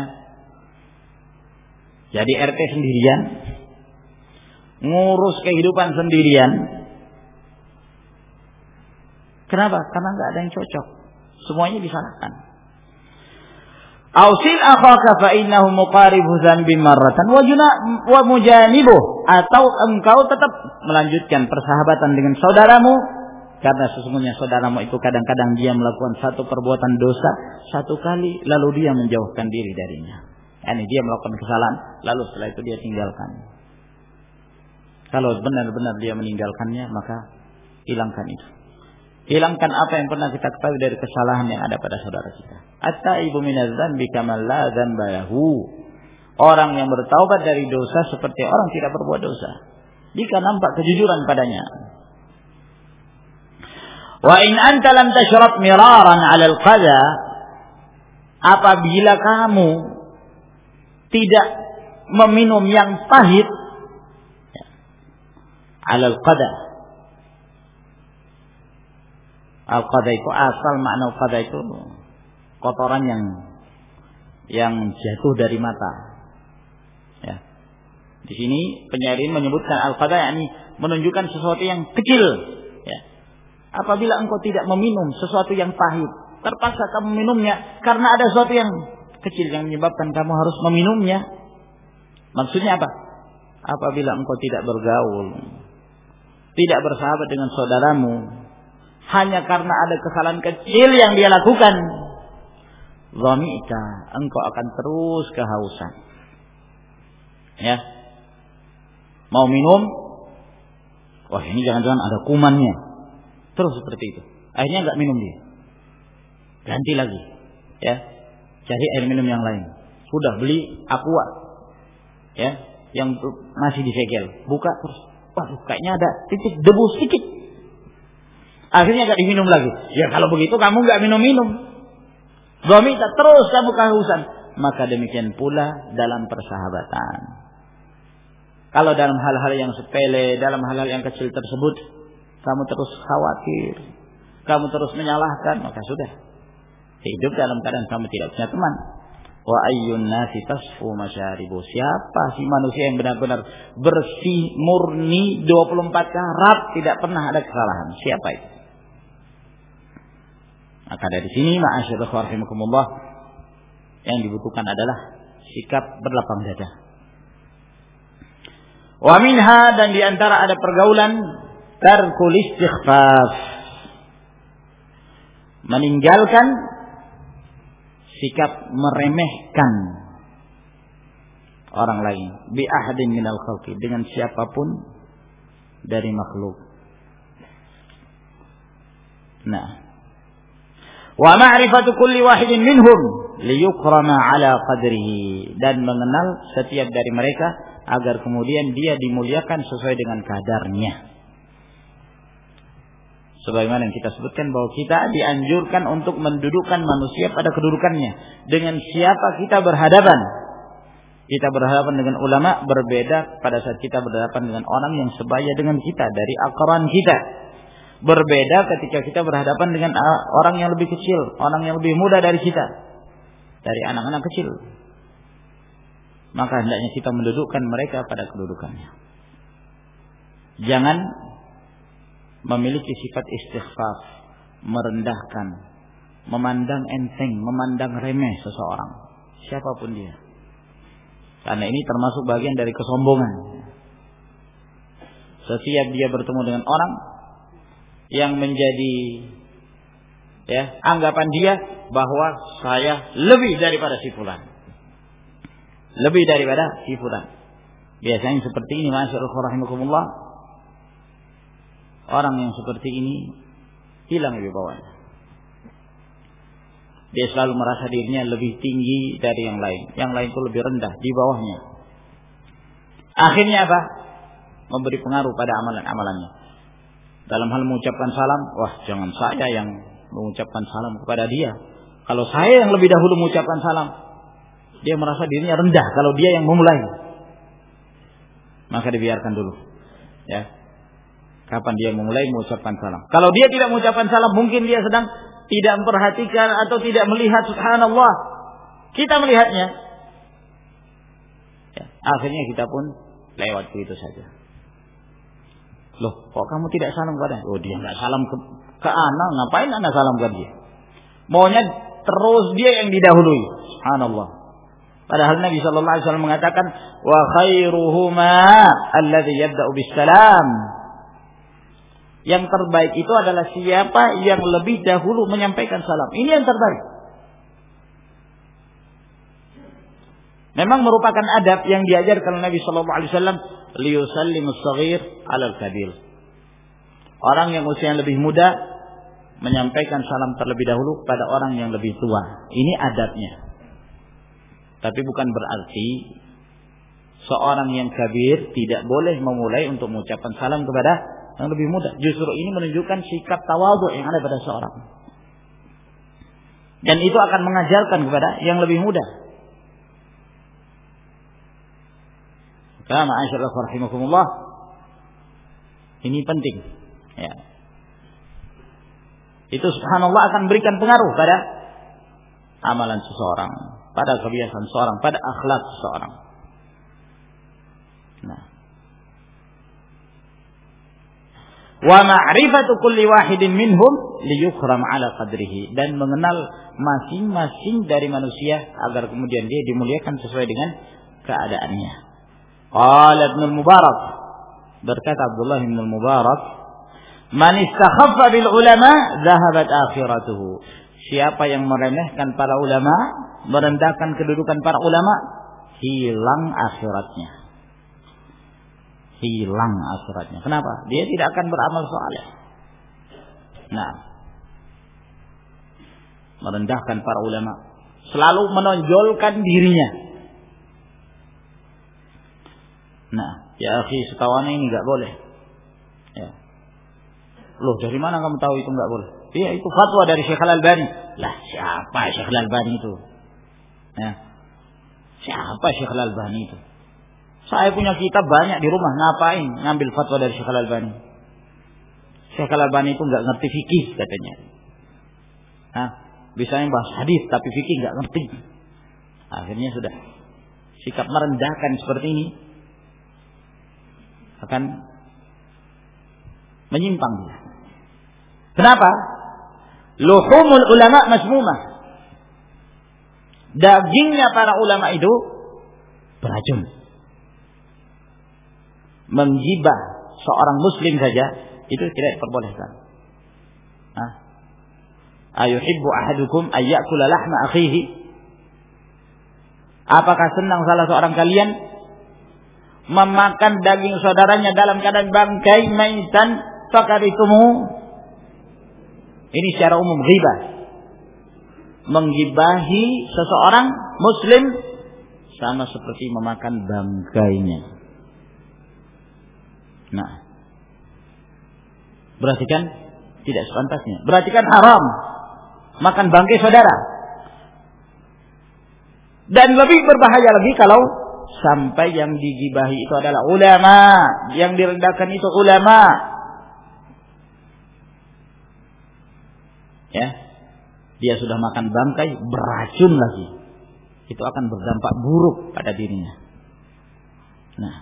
Jadi R T sendirian, ngurus kehidupan sendirian. Kenapa? Karena nggak ada yang cocok. Semuanya disalahkan. Ausil akhaka fa innahu muqaribu dzanbin marratan wa mujanibuh, atau engkau tetap melanjutkan persahabatan dengan saudaramu, karena sesungguhnya saudaramu itu kadang-kadang dia melakukan satu perbuatan dosa satu kali lalu dia menjauhkan diri darinya. Yani dia melakukan kesalahan lalu setelah itu dia tinggalkan. Kalau benar-benar dia meninggalkannya, maka hilangkan itu. Hilangkan apa yang pernah kita ketahui dari kesalahan yang ada pada saudara kita. At-taibu minadz-dzanbi kaman la dzanba lahu. Orang yang bertaubat dari dosa seperti orang tidak berbuat dosa, jika nampak kejujuran padanya. Wa in anta lam tashrab miraran 'ala al-qadha, apabila kamu tidak meminum yang pahit 'alal qada. Al-qada itu asal makna al-qada itu kotoran yang yang jatuh dari mata. Ya. Di sini penyair ini menyebutkan al-qada, yakni menunjukkan sesuatu yang kecil. Ya. Apabila engkau tidak meminum sesuatu yang pahit, terpaksa kamu minumnya karena ada sesuatu yang kecil yang menyebabkan kamu harus meminumnya. Maksudnya apa? Apabila engkau tidak bergaul, tidak bersahabat dengan saudaramu, hanya karena ada kesalahan kecil yang dia lakukan, dhamita, engkau akan terus kehausan. Ya. Mau minum, wah ini jangan-jangan ada kumannya. Terus seperti itu. Akhirnya enggak minum dia. Ganti lagi. Ya. Cari air minum yang lain. Sudah beli aqua. Ya, yang masih disegel. Buka terus. Waduh, kayaknya ada titik debu sedikit. Akhirnya enggak diminum lagi. Ya kalau begitu kamu enggak minum-minum. Dhamita, terus kamu kehausan. Maka demikian pula dalam persahabatan. Kalau dalam hal-hal yang sepele, dalam hal-hal yang kecil tersebut, kamu terus khawatir, kamu terus menyalahkan, maka sudah. Hidup dalam keadaan kamu tidak punya teman. Wa ayyun nasi tasfu masyaribu. Siapa sih manusia yang benar-benar bersih, murni, dua puluh empat karat, tidak pernah ada kesalahan? Siapa itu? Maka dari sini, ma'asyiral rahimakumullah, yang dibutuhkan adalah sikap berlapang dada. Wa minha, dan diantara ada pergaulan tarkul istighfaf, meninggalkan sikap meremehkan orang lain bi ahadin minal khalqi, dengan siapapun dari makhluk. Nah, wa ma'rifatu kulli wahidin minhum liyukrama ala qadrihi, dan mengenal setiap dari mereka agar kemudian dia dimuliakan sesuai dengan kadarnya. Sebagaimana yang kita sebutkan bahwa kita dianjurkan untuk mendudukkan manusia pada kedudukannya. Dengan siapa kita berhadapan? Kita berhadapan dengan ulama, berbeda pada saat kita berhadapan dengan orang yang sebaya dengan kita, dari aqran kita. Berbeda ketika kita berhadapan dengan orang yang lebih kecil, orang yang lebih muda dari kita, dari anak-anak kecil. Maka hendaknya kita mendudukkan mereka pada kedudukannya. Jangan memiliki sifat istighfaf, merendahkan, memandang enteng, memandang remeh seseorang, siapapun dia. Karena ini termasuk bagian dari kesombongan. Setiap dia bertemu dengan orang yang menjadi ya anggapan dia bahwa saya lebih daripada si fulan, lebih daripada si fulan. Biasanya seperti ini, ma'asyiral rahimakumullah. Orang yang seperti ini hilang di bawahnya. Dia selalu merasa dirinya lebih tinggi dari yang lain. Yang lain itu lebih rendah di bawahnya. Akhirnya apa? Memberi pengaruh pada amalan-amalannya. Dalam hal mengucapkan salam, wah jangan saya yang mengucapkan salam kepada dia. Kalau saya yang lebih dahulu mengucapkan salam, dia merasa dirinya rendah kalau dia yang memulai. Maka dibiarkan dulu. Ya. Kapan dia memulai mengucapkan salam? Kalau dia tidak mengucapkan salam, mungkin dia sedang tidak memperhatikan atau tidak melihat, subhanallah. Kita melihatnya. Ya. Akhirnya kita pun lewat begitu saja. Loh, kok kamu tidak salam kepada? Oh, dia nggak salam ke, ke anak, ngapain anak salam ke dia? Maunya terus dia yang didahului. Subhanallah. Padahal Nabi sallallahu alaihi wasallam mengatakan, wa khairuhuma alladhi yabda'u bis salam. Yang terbaik itu adalah siapa yang lebih dahulu menyampaikan salam. Ini yang terbaik. Memang merupakan adab yang diajarkan Nabi sallallahu alaihi wasallam, liyusallimus shaghir 'alal kabir. Orang yang usianya lebih muda menyampaikan salam terlebih dahulu pada orang yang lebih tua. Ini adabnya. Tapi bukan berarti seorang yang kabir tidak boleh memulai untuk mengucapkan salam kepada yang lebih muda. Justru ini menunjukkan sikap tawadhu yang ada pada seorang. Dan itu akan mengajarkan kepada yang lebih muda. Maka ma'asyiral rahimakumullah, Ini penting. Ya. Itu subhanallah akan berikan pengaruh pada amalan seseorang, pada kebiasaan seseorang, pada akhlak seseorang. Nah. Wa ma'rifatu kulli wahidin minhum liyukram ala qadrihi, dan mengenal masing-masing dari manusia agar kemudian dia dimuliakan sesuai dengan keadaannya. Qala Ibnu Mubarak, berkata Abdullah bin Mubarak, man istakhaffa bil ulama dhahabat akhiratuhu. Siapa yang meremehkan para ulama, merendahkan kedudukan para ulama, hilang akhiratnya. Hilang akhiratnya. Kenapa? Dia tidak akan beramal saleh. Nah, merendahkan para ulama, selalu menonjolkan dirinya. Nah, ya akhi, sekawan ini enggak boleh. Ya. Loh, dari mana kamu tahu itu enggak boleh? Iya, itu fatwa dari Syekh Al-Albani. Lah, siapa Syekh Al-Albani itu? Ya. Siapa Syekh Al-Albani itu? Saya punya kitab banyak di rumah, ngapain ngambil fatwa dari Syekh Al-Albani? Syekh Al-Albani itu enggak ngerti fikih katanya. Nah, bisanya bahas hadis tapi fikih enggak ngerti. Akhirnya sudah sikap merendahkan seperti ini akan menyimpang dia. Kenapa? Luhumul ulama masmumah. Dagingnya para ulama itu beracun. Menggibah seorang muslim saja itu tidak diperbolehkan. Nah, ayuhibbu ahadukum ayyakula lahma akhihi? Apakah senang salah seorang kalian memakan daging saudaranya dalam keadaan bangkai maitan fakaritumu? Ini secara umum ghibah. Menggibahi seseorang muslim sama seperti memakan bangkainya. Nah, berarti kan tidak sepantasnya. Berarti kan haram makan bangkai saudara. Dan lebih berbahaya lagi kalau sampai yang digibahi itu adalah ulama, yang direndahkan itu ulama. Ya, dia sudah makan bangkai, beracun lagi. Itu akan berdampak buruk pada dirinya. Nah,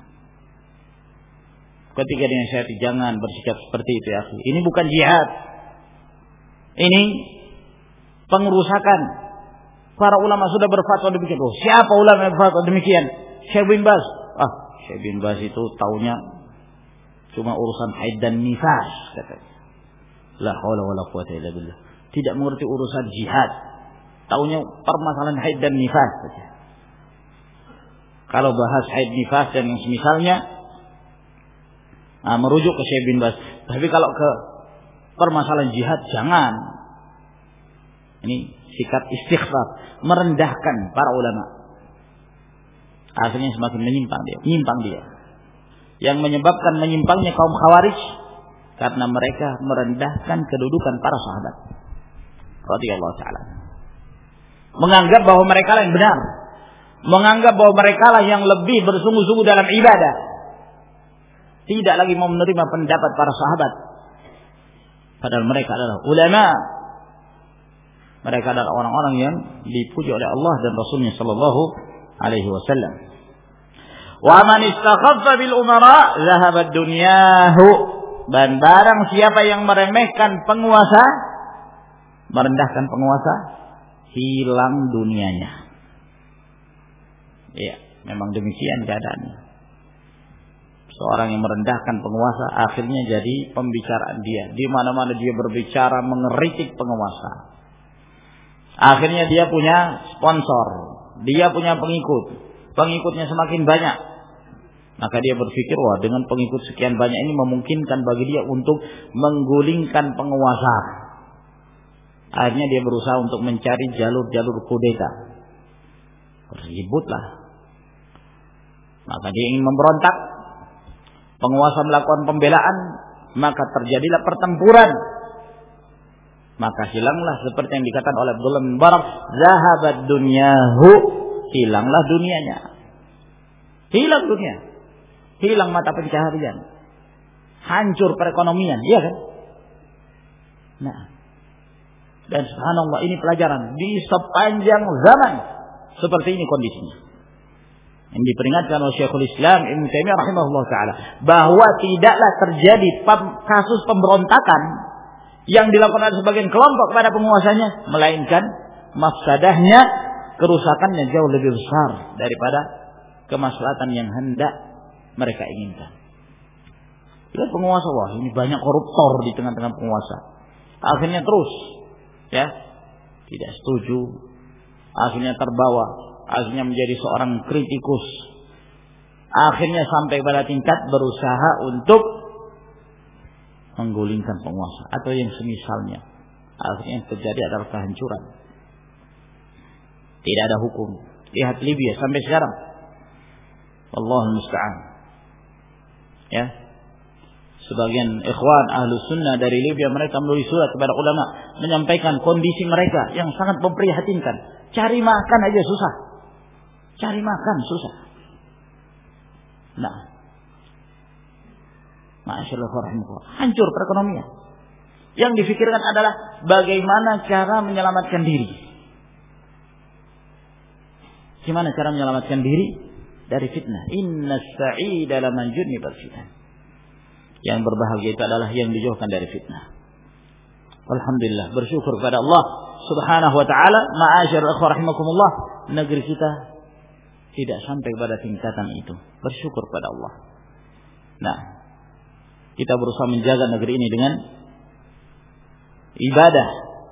ketika dinasihati jangan bersikap seperti itu ya. Ini bukan jihad. Ini pengerusakan. Para ulama sudah berfatwa demikian. Oh, siapa ulama yang berfatwa demikian? Syekh bin Baz. Ah, Syekh bin Baz itu taunya cuma urusan haid dan nifas katanya. La haula wala quwwata illa billah. Tidak mengerti urusan jihad. Taunya permasalahan haid dan nifas saja. Kalau bahas haid nifas dan yang semisalnya, nah, merujuk ke Syekh bin Baz. Tapi kalau ke permasalahan jihad jangan. Ini sikap istighfar, merendahkan para ulama. Akhirnya semakin menyimpang dia, menyimpang dia. Yang menyebabkan menyimpangnya kaum Khawarij karena mereka merendahkan kedudukan para sahabat radhiyallahu taala. Menganggap bahwa mereka lah yang benar. Menganggap bahwa mereka lah yang lebih bersungguh-sungguh dalam ibadah. Tidak lagi mau menerima pendapat para sahabat. Padahal mereka adalah ulama. Mereka adalah orang-orang yang dipuji oleh Allah dan Rasulnya sallallahu alaihi wasallam. Wa man istakhaffa bil umara zahabat dunyahu. Dan barang siapa yang meremehkan penguasa, merendahkan penguasa, hilang dunianya. Ya, memang demikian keadaannya. Seorang yang merendahkan penguasa akhirnya jadi pembicaraan dia. Di mana-mana dia berbicara mengeritik penguasa. Akhirnya dia punya sponsor, dia punya pengikut. Pengikutnya semakin banyak. Maka dia berpikir, wah dengan pengikut sekian banyak ini memungkinkan bagi dia untuk menggulingkan penguasa. Akhirnya dia berusaha untuk mencari jalur-jalur kudeta. Ributlah. Maka dia ingin memberontak. Penguasa melakukan pembelaan, maka terjadilah pertempuran. Maka hilanglah seperti yang dikatakan oleh Abdullah bin Mubarak, zahabat dunyahu, hilanglah dunianya. Hilang dunia. Hilang mata pencaharian. hancur perekonomian, iya kan? Nah, dan subhanallah ini pelajaran di sepanjang zaman seperti ini kondisinya. Yang diperingatkan oleh Syekhul Islam Ibnu Taimiyah rahimahullah taala bahwa tidaklah terjadi kasus pemberontakan yang dilakukan oleh sebagian kelompok kepada penguasanya, melainkan mafsadahnya, kerusakannya jauh lebih besar daripada kemaslahatan yang hendak mereka inginkan. Lihat penguasa, wah ini banyak koruptor di tengah-tengah penguasa. Akhirnya terus, ya, tidak setuju. Akhirnya terbawa, akhirnya menjadi seorang kritikus. Akhirnya sampai pada tingkat berusaha untuk menggulingkan penguasa atau yang semisalnya. Akhirnya yang terjadi adalah kehancuran. Tidak ada hukum. Lihat Libya sampai sekarang. Allahul musta'an. Ya. Sebagian ikhwan ahlus sunnah dari Libya, mereka menulis surat kepada ulama menyampaikan kondisi mereka yang sangat memprihatinkan. Cari makan aja susah. Cari makan susah. Nah, masyaallah, hancur perekonomian. Yang difikirkan adalah bagaimana cara menyelamatkan diri. Gimana cara menyelamatkan diri dari fitnah? Innas sa'ida laman junibal fitnah. Yang berbahagia itu adalah yang dijauhkan dari fitnah. Alhamdulillah, bersyukur kepada Allah Subhanahu wa taala. Ma'asyiral ikhwah rahimakumullah, negeri kita tidak sampai pada tingkatan itu. Bersyukur kepada Allah. Nah, kita berusaha menjaga negeri ini dengan ibadah,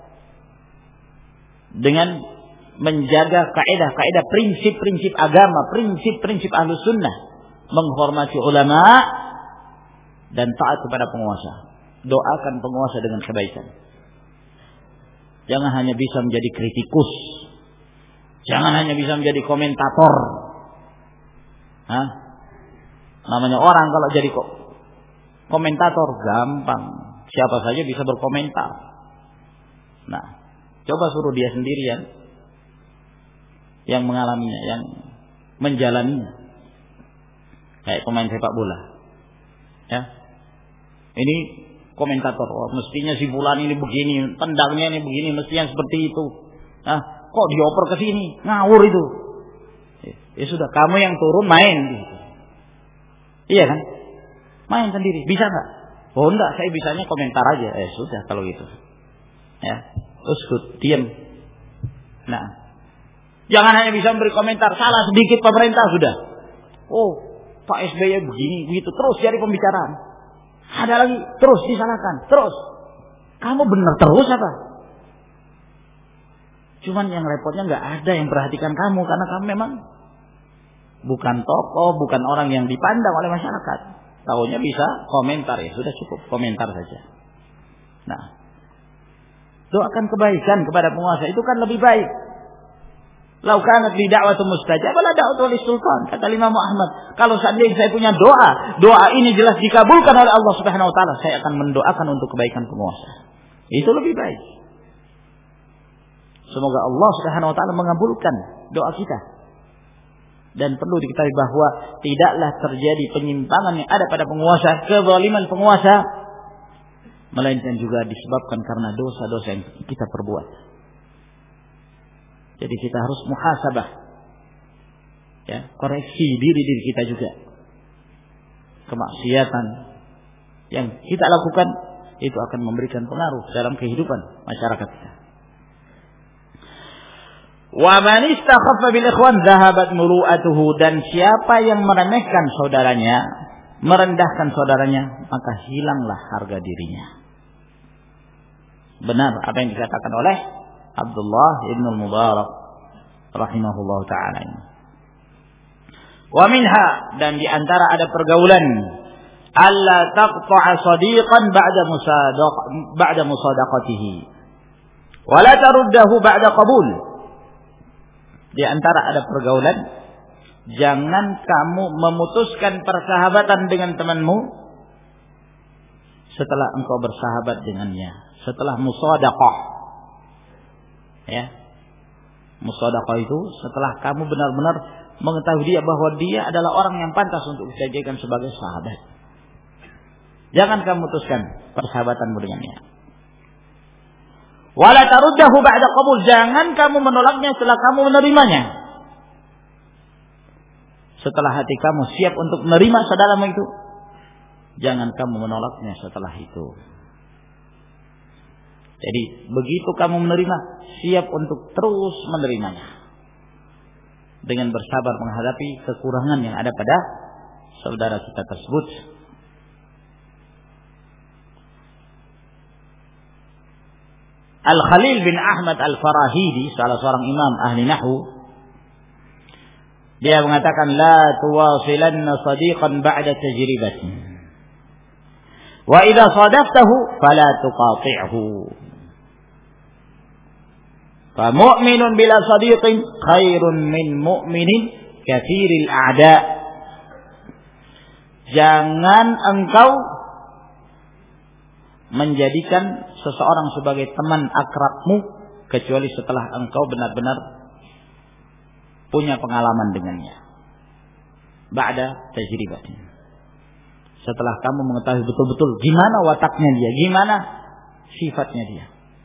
dengan menjaga kaidah-kaidah, prinsip-prinsip agama, prinsip-prinsip Ahlus Sunnah, menghormati ulama dan taat kepada penguasa. Doakan penguasa dengan kebaikan. Jangan hanya bisa menjadi kritikus. Jangan hanya bisa menjadi komentator. Hah? Namanya orang kalau jadi komentator gampang. Siapa saja bisa berkomentar. Nah, coba suruh dia sendirian yang mengalaminya, yang menjalaninya. Kayak pemain sepak bola. Ya. Ini komentator, oh, mestinya si fulan ini begini, tendangnya ini begini, mestinya seperti itu. Nah, kok dioper ke sini? Ngawur itu. Ya, ya sudah, kamu yang turun main gitu. Iya kan? Main sendiri, bisa enggak? Oh enggak, saya bisanya komentar aja. Eh sudah kalau gitu. Ya, uskut, diam. Nah, jangan hanya bisa memberi komentar, salah sedikit pemerintah sudah. Oh, Pak S B Y begini, begitu, terus jadi pembicaraan. Ada lagi, terus disalahkan, terus. Kamu benar terus apa? Cuman yang repotnya nggak ada yang perhatikan kamu, karena kamu memang bukan tokoh, bukan orang yang dipandang oleh masyarakat. Taunya bisa komentar, ya sudah cukup komentar saja. Nah, doakan kebaikan kepada penguasa, itu kan lebih baik. Lau kanat li da'watu mustajabah la da'watu lis sultan, kata Imam Ahmad. Kalau seandainya saya punya doa, doa ini jelas dikabulkan oleh Allah Subhanahu wa taala, saya akan mendoakan untuk kebaikan penguasa. Itu lebih baik. Semoga Allah Subhanahu wa taala mengabulkan doa kita. Dan perlu diketahui bahwa tidaklah terjadi penyimpangan yang ada pada penguasa, kezaliman penguasa, melainkan juga disebabkan karena dosa-dosa yang kita perbuat. Jadi kita harus muhasabah, ya, koreksi diri-diri kita juga. Kemaksiatan yang kita lakukan itu akan memberikan pengaruh dalam kehidupan masyarakat kita. Wa man istakhaffa bil ikhwan dhahabat muru'atuhu, dan siapa yang meremehkan saudaranya, merendahkan saudaranya, maka hilanglah harga dirinya. Benar apa yang dikatakan oleh Abdullah ibn al-Mubarak rahimahullah ta'ala ini. Wa minha, dan di antara ada pergaulan, alla taqta'a sadiqan ba'da musadaq ba'da musadaqatihi wa la taruddahu ba'da qabul. Di antara ada pergaulan, jangan kamu memutuskan persahabatan dengan temanmu setelah engkau bersahabat dengannya, setelah musadaqah. Ya, musadaqah itu setelah kamu benar-benar mengetahui dia bahwa dia adalah orang yang pantas untuk dijadikan sebagai sahabat. Jangan kamu putuskan persahabatanmu dengannya. Wala taruddahu ba'da qabul. Jangan kamu menolaknya setelah kamu menerimanya. Setelah hati kamu siap untuk menerima saudaramu itu, jangan kamu menolaknya setelah itu. Jadi begitu kamu menerima, siap untuk terus menerimanya. Dengan bersabar menghadapi kekurangan yang ada pada saudara kita tersebut. Al-Khalil bin Ahmad Al-Farahidi, salah seorang imam ahli nahwu, dia mengatakan, la tuwasilanna sadiqan ba'da tajribatin, wa idza sadaftahu fala tuqati'hu. Fa mu'minun bila sadiqin khairun min mu'minin katsiril a'da. Jangan engkau menjadikan seseorang sebagai teman akrabmu kecuali setelah engkau benar-benar punya pengalaman dengannya. Ba'da tajribatin. Setelah kamu mengetahui betul-betul gimana wataknya dia, gimana sifatnya dia.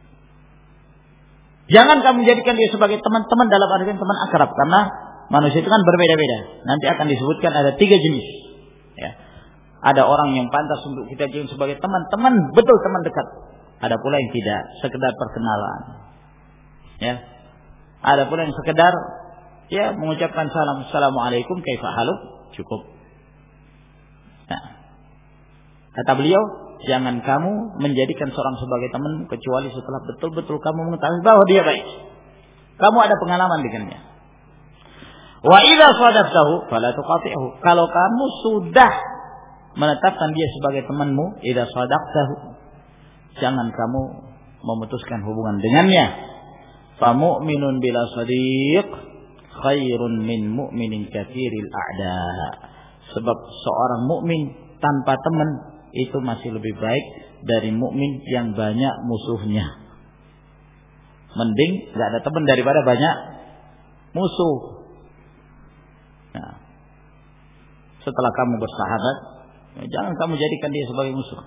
Jangan kamu jadikan dia sebagai teman-teman dalam artian teman akrab, karena manusia itu kan berbeda-beda. Nanti akan disebutkan ada tiga jenis. Ya. Ada orang yang pantas untuk kita jadikan sebagai teman-teman, betul teman dekat. Ada pula yang tidak, sekedar perkenalan. Ya. Ada pula yang sekedar ya mengucapkan salam, assalamualaikum, kaifa haluk, cukup. Nah, kata beliau, jangan kamu menjadikan seorang sebagai teman kecuali setelah betul-betul kamu mengetahui bahwa dia baik. Kamu ada pengalaman dengannya. Wa idza sadaftahu fala tuqati'hu. Kalau kamu sudah menetapkan dia sebagai temanmu, idza sadaqtahu, jangan kamu memutuskan hubungan dengannya. Fa mu'minun bila sadiq khairun min mu'minin katsiril a'da. Sebab seorang mukmin tanpa teman itu masih lebih baik dari mukmin yang banyak musuhnya. Mending enggak ada teman daripada banyak musuh. Nah, setelah kamu bersahabat, jangan kamu jadikan dia sebagai musuh.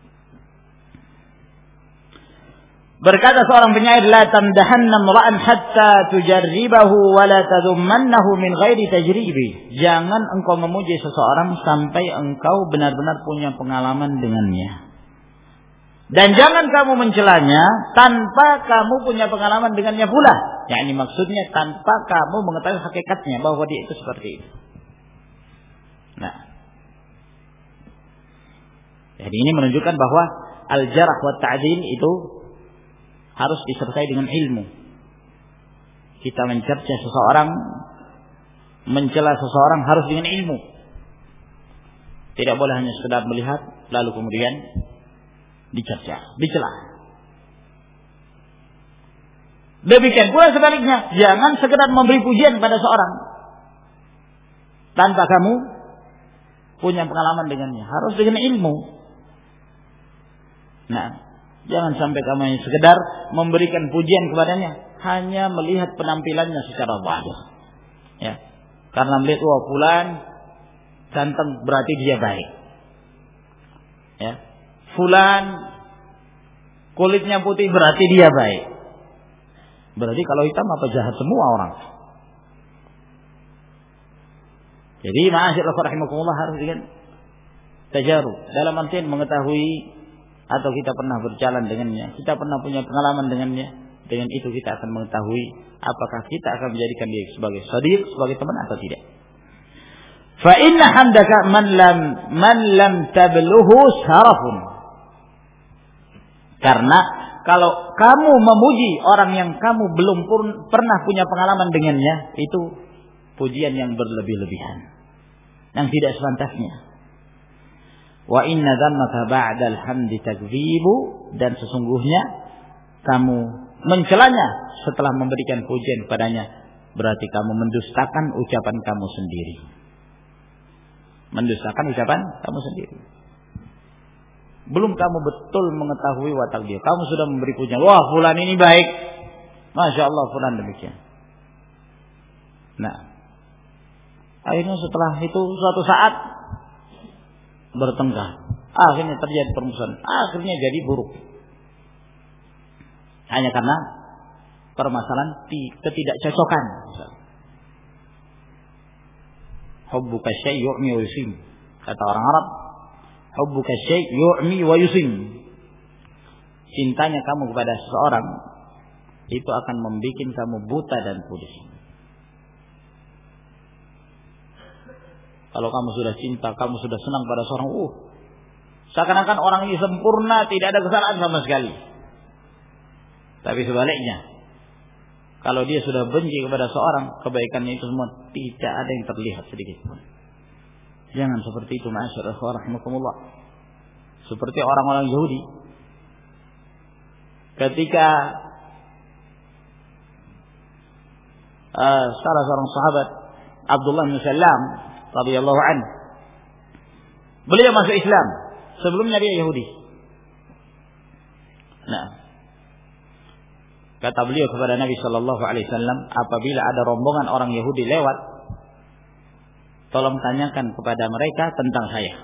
Berkata seorang penyair, la tamdahanna imra'an hatta tujarribahu wa la tadhummannahu min ghairi tajribi. Jangan engkau memuji seseorang sampai engkau benar-benar punya pengalaman dengannya. Dan jangan kamu mencelanya tanpa kamu punya pengalaman dengannya pula. Yakni maksudnya tanpa kamu mengetahui hakikatnya bahwa dia itu seperti itu. Nah, jadi ini menunjukkan bahwa al-jarh wa ta'dil itu harus disertai dengan ilmu. Kita mencerca seseorang, mencela seseorang harus dengan ilmu. Tidak boleh hanya sekedar melihat lalu kemudian dicerca, dicela. Demikian pula sebaliknya, jangan sekedar memberi pujian pada seorang tanpa kamu punya pengalaman dengannya, harus dengan ilmu. Nah, jangan sampai kamu hanya sekedar memberikan pujian kepadanya, hanya melihat penampilannya secara zahir. Ya. Karena melihat wah fulan ganteng berarti dia baik. Ya. Fulan kulitnya putih berarti dia baik. Berarti kalau hitam apa jahat semua orang. Jadi ma'asyiral rahimakumullah harus dengan tajarub dalam artian mengetahui atau kita pernah berjalan dengannya, kita pernah punya pengalaman dengannya, dengan itu kita akan mengetahui apakah kita akan menjadikan dia sebagai shadiq, sebagai teman atau tidak. Fa inna hamdaka man lam man lam tabluhu syarafun. Karena kalau kamu memuji orang yang kamu belum pun, pernah punya pengalaman dengannya, itu pujian yang berlebih-lebihan, yang tidak sepantasnya. Wa inna dhammaka ba'dal hamdi takdzibu, dan sesungguhnya kamu mencelanya setelah memberikan pujian kepadanya berarti kamu mendustakan ucapan kamu sendiri. Mendustakan ucapan kamu sendiri. Belum kamu betul mengetahui watak dia, kamu sudah memberi pujian, wah fulan ini baik, masya Allah fulan demikian. Nah, akhirnya setelah itu suatu saat bertengkar. Akhirnya terjadi permusuhan, akhirnya jadi buruk. Hanya karena permasalahan ketidakcocokan. Hubbuka syai' yu'mi wa yusim. Kata orang Arab, hubbuka syai' yu'mi wa yusim. Cintanya kamu kepada seseorang itu akan membuat kamu buta dan pudus. Kalau kamu sudah cinta, kamu sudah senang pada seorang, uh, seakan-akan orang ini sempurna, tidak ada kesalahan sama sekali. Tapi sebaliknya, kalau dia sudah benci kepada seorang, kebaikannya itu semua tidak ada yang terlihat sedikit pun. Jangan seperti itu, ma'asyiral ikhwan rahimakumullah. Seperti orang-orang Yahudi, ketika uh, salah seorang sahabat Abdullah bin Salam radhiyallahu anhu, beliau masuk Islam, sebelumnya dia Yahudi. Nah, kata beliau kepada Nabi sallallahu alaihi wasallam, apabila ada rombongan orang Yahudi lewat, tolong tanyakan kepada mereka tentang saya.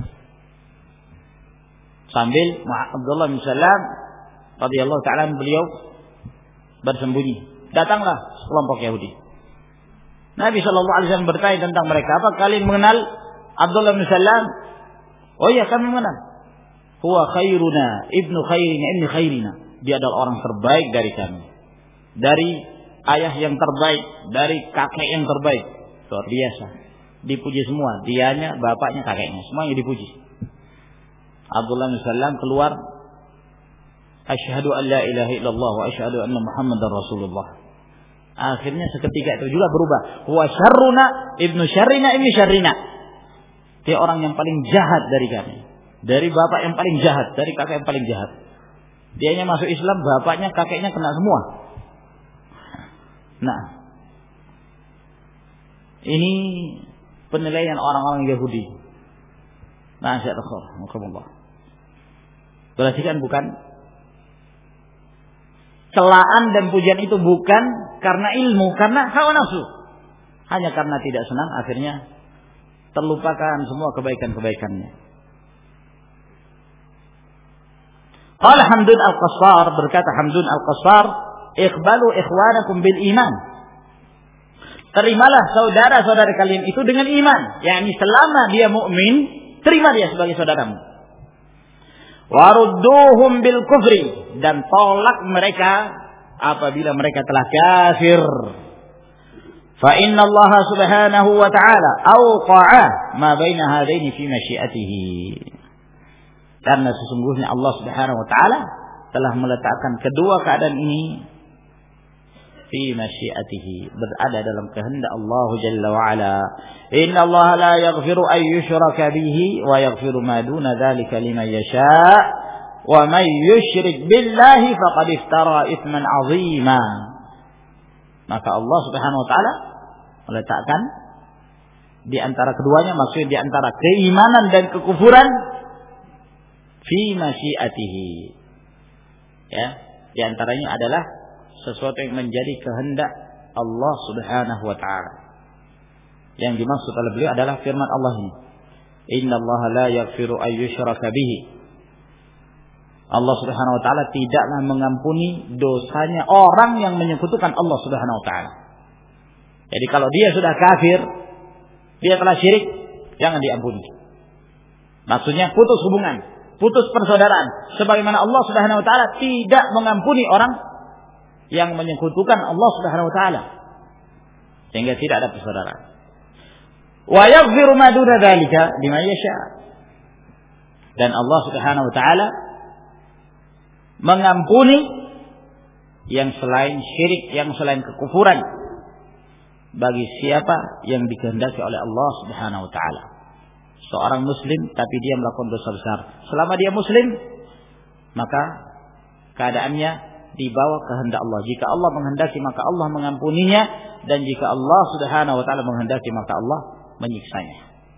Sambil Abdullah bin Salam radhiyallahu ta'ala beliau bersembunyi. Datanglah kelompok Yahudi. Nabi sallallahu alaihi wasallam bertanya tentang mereka, apa kalian mengenal Abdullah bin Salam? Oh iya, kami mengenal. Huwa khairuna, ibnu khairina, ibnu khairina. Dia adalah orang terbaik dari kami. Dari ayah yang terbaik, dari kakek yang terbaik. Luar biasa. Dipuji semua, dianya, bapaknya, kakeknya, semuanya dipuji. Abdullah bin Salam keluar, asyhadu an la ilaha illallah wa asyhadu anna Muhammadar Rasulullah. Akhirnya seketika itu juga berubah. Huwa syarruna ibnu syarrina ibnu syarrina. Dia orang yang paling jahat dari kami. Dari bapak yang paling jahat, dari kakek yang paling jahat. Dianya masuk Islam, bapaknya, kakeknya kena semua. Nah, ini penilaian orang-orang Yahudi. Nah, saya tahu, berarti kan bukan celaan dan pujian itu bukan karena ilmu, karena hawa nafsu. Hanya karena tidak senang, akhirnya terlupakan semua kebaikan-kebaikannya. Qala Hamdun Al-Qassar, berkata Hamdun Al-Qassar, iqbalu ikhwanakum bil iman. Terimalah saudara-saudara kalian itu dengan iman. yakni selama dia mukmin, terima dia sebagai saudaramu. Warudduhum bil kufri, dan tolak mereka apabila mereka telah kafir. Fa inna Allah subhanahu wa ta'ala awqa'a ma baina hadaini fi masyiatihi. Karena sesungguhnya Allah subhanahu wa ta'ala telah meletakkan kedua keadaan ini fi masyiatihi, berada dalam kehendak Allah jalla wa ala. Inna Allah la yaghfiru an yushraka bihi wa yaghfiru ma duna dzalika liman yasha' wa man yusyrik billahi faqad iftara itsman 'azima. Maka Allah Subhanahu wa taala meletakkan di antara keduanya, maksudnya di antara keimanan dan kekufuran, fi masyiatihi. Ya, di antaranya adalah sesuatu yang menjadi kehendak Allah Subhanahu wa taala. Yang dimaksud oleh beliau adalah firman Allah ini. Inna Allah la yaghfiru an yushraka bihi. Allah Subhanahu wa taala tidaklah mengampuni dosanya orang yang menyekutukan Allah Subhanahu wa taala. Jadi kalau dia sudah kafir, dia telah syirik, jangan diampuni. Maksudnya putus hubungan, putus persaudaraan. Sebagaimana Allah Subhanahu wa taala tidak mengampuni orang yang menyekutukan Allah Subhanahu wa taala, sehingga tidak ada persaudaraan. Wa yaghfiru ma duna dzalika liman yasha. Dan Allah Subhanahu wa taala mengampuni yang selain syirik, yang selain kekufuran, bagi siapa yang dikehendaki oleh Allah Subhanahu wa taala. Seorang muslim tapi dia melakukan dosa besar, selama dia muslim, maka keadaannya di bawah kehendak Allah. Jika Allah menghendaki maka Allah mengampuninya, dan jika Allah Subhanahu wa taala menghendaki maka Allah menyiksanya.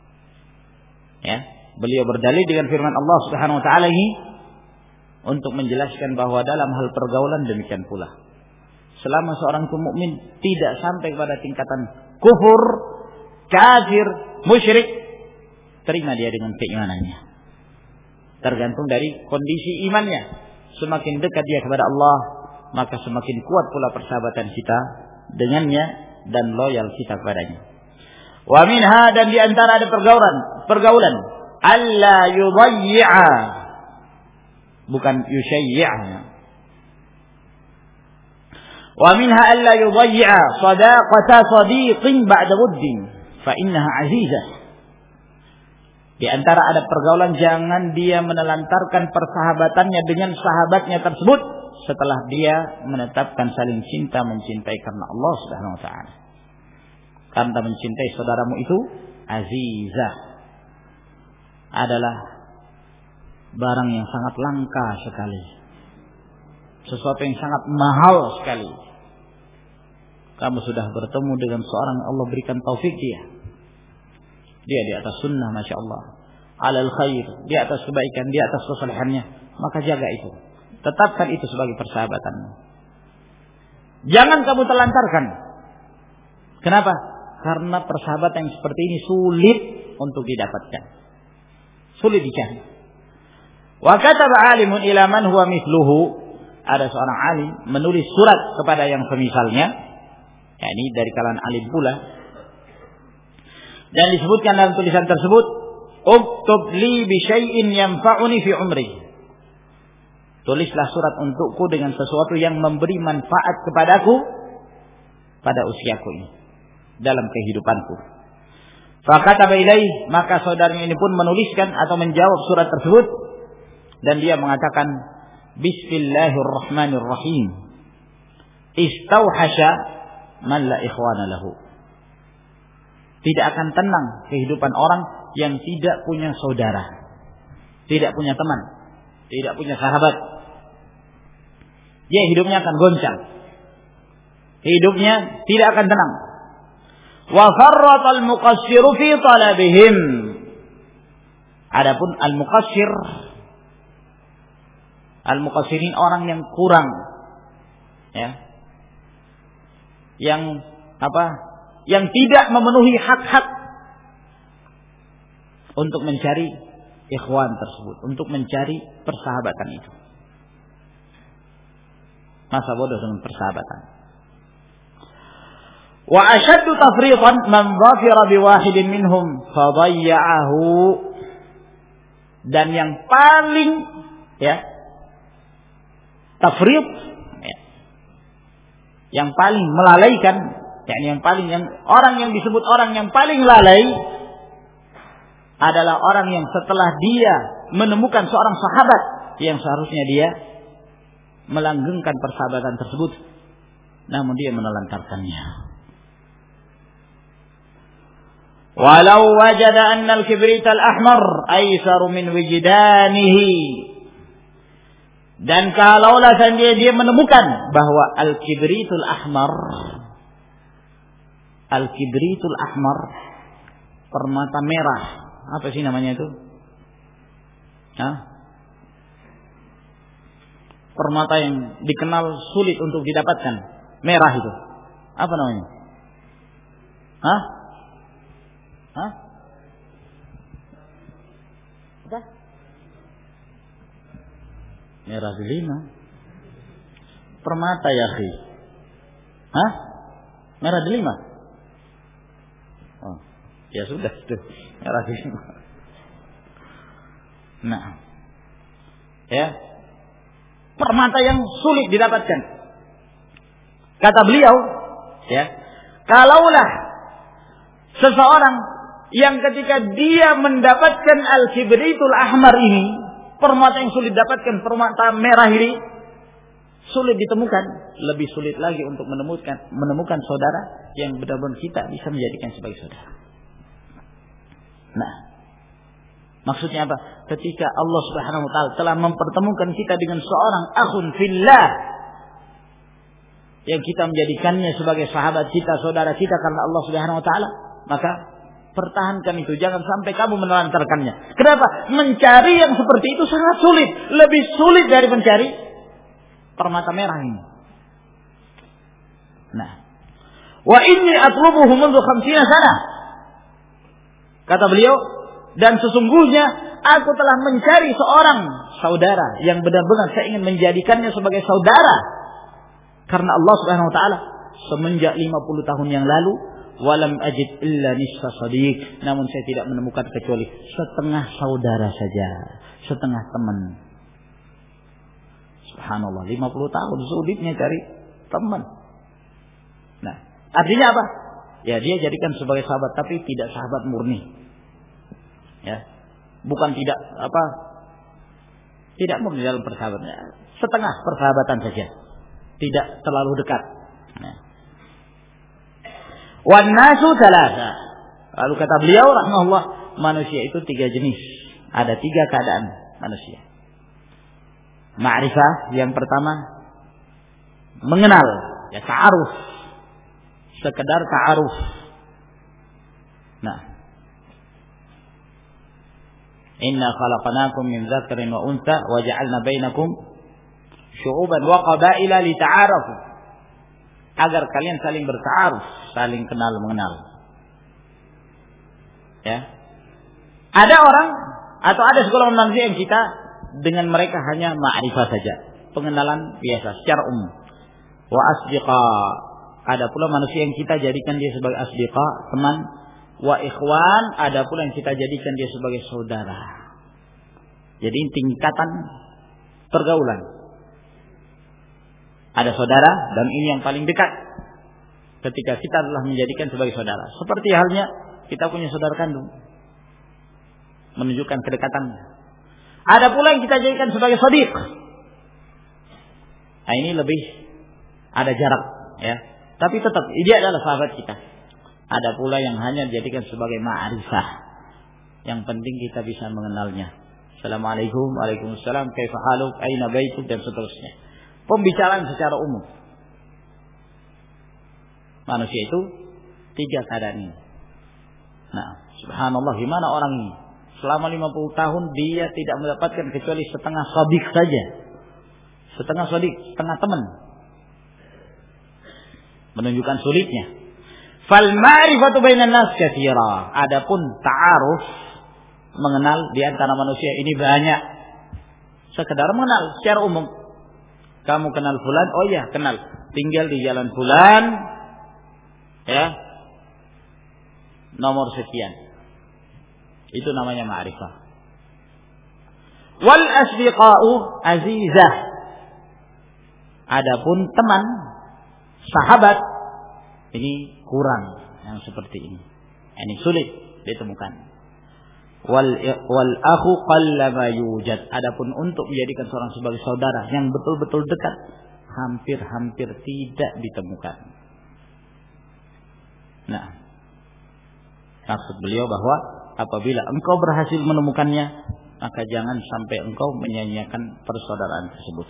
Ya, beliau berdalil dengan firman Allah Subhanahu wa taala ini untuk menjelaskan bahwa dalam hal pergaulan demikian pula. Selama seorang itu mukmin tidak sampai pada tingkatan kufur, kafir, musyrik, terima dia dengan keimanannya. Tergantung dari kondisi imannya. Semakin dekat dia kepada Allah, maka semakin kuat pula persahabatan kita dengannya dan loyal kita kepadanya. Wa minha, dan di antara ada pergaulan, pergaulan alla yudayyi'a, bukan yushayyi'a. Wa minha alla yudayyi'a sadaqata sadiqin ba'da wuddin fa innaha 'azizah. Di antara ada pergaulan, jangan dia menelantarkan persahabatannya dengan sahabatnya tersebut setelah dia menetapkan saling cinta mencintai karena Allah Subhanahu wa taala. Karena mencintai saudaramu itu azizah, adalah barang yang sangat langka sekali. Sesuatu yang sangat mahal sekali. Kamu sudah bertemu dengan seorang yang Allah berikan taufik dia. Dia di atas sunnah, masya Allah, alal khair, di atas kebaikan, di atas kesalehannya, maka jaga itu, tetapkan itu sebagai persahabatanmu. Jangan kamu telantarkan. Kenapa? Karena persahabatan yang seperti ini sulit untuk didapatkan, sulit dicari. Wa kataba alimun ila man huwa mithluhu, ada seorang alim menulis surat kepada yang semisalnya, yakni dari kalangan alim pula. Dan disebutkan dalam tulisan tersebut, uktub li bi syai'in yanfa'uni fi umri. Tulislah surat untukku dengan sesuatu yang memberi manfaat kepadaku pada usiaku ini, dalam kehidupanku. Fakataba ilaih, maka saudaranya ini pun menuliskan atau menjawab surat tersebut, dan dia mengatakan, Bismillahirrahmanirrahim. Istauhasha man la ikhwana lahu. Tidak akan tenang kehidupan orang yang tidak punya saudara, tidak punya teman, tidak punya sahabat. Dia hidupnya akan goncang, hidupnya tidak akan tenang. Wa farrat al-muqassiru fi talabihim. Adapun al-muqassir, al-muqassirin orang yang kurang, ya, yang apa? Yang tidak memenuhi hak-hak untuk mencari ikhwan tersebut, untuk mencari persahabatan itu. Masa bodoh dengan persahabatan. Wa ashaddu tafriqan man dhafira biwahidin minhum fadayya'ahu. Dan yang paling, ya, tafriq, ya, yang paling melalaikan, yakni yang paling, yang orang yang disebut orang yang paling lalai adalah orang yang setelah dia menemukan seorang sahabat yang seharusnya dia melanggengkan persahabatan tersebut, namun dia menelantarkannya. Walau wajada anna al-kibrit al-ahmar aisaru min wijdanihi. Dan kalaulah dia, dia menemukan bahwa al-kibritul ahmar, Al-kibritul ahmar, permata merah, apa sih namanya itu? Hah? Permata yang dikenal sulit untuk didapatkan, merah itu. Apa namanya? Hah? Hah? Apa? Merah delima. Permata ya, akhi. Hah? Merah delima. Oh, ya sudah itu merah delima. Nah, ya, permata yang sulit didapatkan. Kata beliau, ya, kalaulah seseorang yang ketika dia mendapatkan al-kibritul ahmar ini, permata yang sulit didapatkan, permata merah ini sulit ditemukan, lebih sulit lagi untuk menemukan menemukan saudara yang benar-benar kita bisa menjadikan sebagai saudara. Nah, maksudnya apa? Ketika Allah Subhanahu wa taala telah mempertemukan kita dengan seorang akhun fillah yang kita menjadikannya sebagai sahabat kita, saudara kita karena Allah Subhanahu wa taala, maka pertahankan itu, jangan sampai kamu menelantarkannya. Kenapa? Mencari yang seperti itu sangat sulit, lebih sulit dari mencari permata merah ini. Nah, wa inni atlubuhu mundu khamsina sana. Kata beliau, dan sesungguhnya aku telah mencari seorang saudara yang benar-benar saya ingin menjadikannya sebagai saudara. Karena Allah Subhanahu wa taala semenjak lima puluh tahun yang lalu, walam ajid illa nisfa sadiq, namun saya tidak menemukan kecuali setengah saudara saja, setengah teman. Subhanallah, lima puluh tahun sulitnya cari teman. Nah, artinya apa? Ya, dia jadikan sebagai sahabat, tapi tidak sahabat murni. Ya, bukan tidak apa? Tidak murni dalam persahabatan, setengah persahabatan saja, tidak terlalu dekat. Nah. Wan nasu thalatha. Lalu kata beliau rahimahullah, manusia itu tiga jenis. Ada tiga keadaan manusia. Ma'rifah yang pertama mengenal, ya ta'aruf. Sekedar ta'aruf. Nah. Inna khalaqnakum min dzakarin wa untha wa ja'alna bainakum syu'uban wa qabaila lita'arafu. Agar kalian saling berta'aruf, saling kenal mengenal. Ya. Ada orang atau ada segolongan manusia yang kita dengan mereka hanya ma'rifah saja, pengenalan biasa secara umum. Wa asdiqa, ada pula manusia yang kita jadikan dia sebagai asdiqa, teman. Wa ikhwan, ada pula yang kita jadikan dia sebagai saudara. Jadi tingkatan pergaulan. Ada saudara dan ini yang paling dekat. Ketika kita adalah menjadikan sebagai saudara. Seperti halnya kita punya saudara kandung. Menunjukkan kedekatannya. Ada pula yang kita jadikan sebagai shadiq. Nah, ini lebih ada jarak, ya. Tapi tetap dia adalah sahabat kita. Ada pula yang hanya dijadikan sebagai ma'rifah. Yang penting kita bisa mengenalnya. Assalamualaikum, waalaikumsalam, kaifa haluk, aina baituk, dan seterusnya. Pembicaraan secara umum. Manusia itu tiga keadaan ini. Nah, subhanallah, gimana orang ini? Selama lima puluh tahun dia tidak mendapatkan kecuali setengah shadiq saja. Setengah shadiq, setengah teman. Menunjukkan sulitnya. Fal ma'rifatu bainan nas katsira. Adapun ta'aruf, mengenal di antara manusia ini banyak. Sekedar mengenal secara umum. Kamu kenal fulan? Oh iya, kenal. Tinggal di jalan fulan. Ya. Nomor sekian. Itu namanya ma'rifah. Wal asdiqa'u azizah. Adapun teman, sahabat, ini kurang yang seperti ini. Ini sulit ditemukan. Wal wal akhu qallama yujad. Adapun untuk menjadikan seorang sebagai saudara yang betul-betul dekat, hampir-hampir tidak ditemukan. Nah, maksud beliau bahwa apabila engkau berhasil menemukannya, maka jangan sampai engkau menyia-nyiakan persaudaraan tersebut.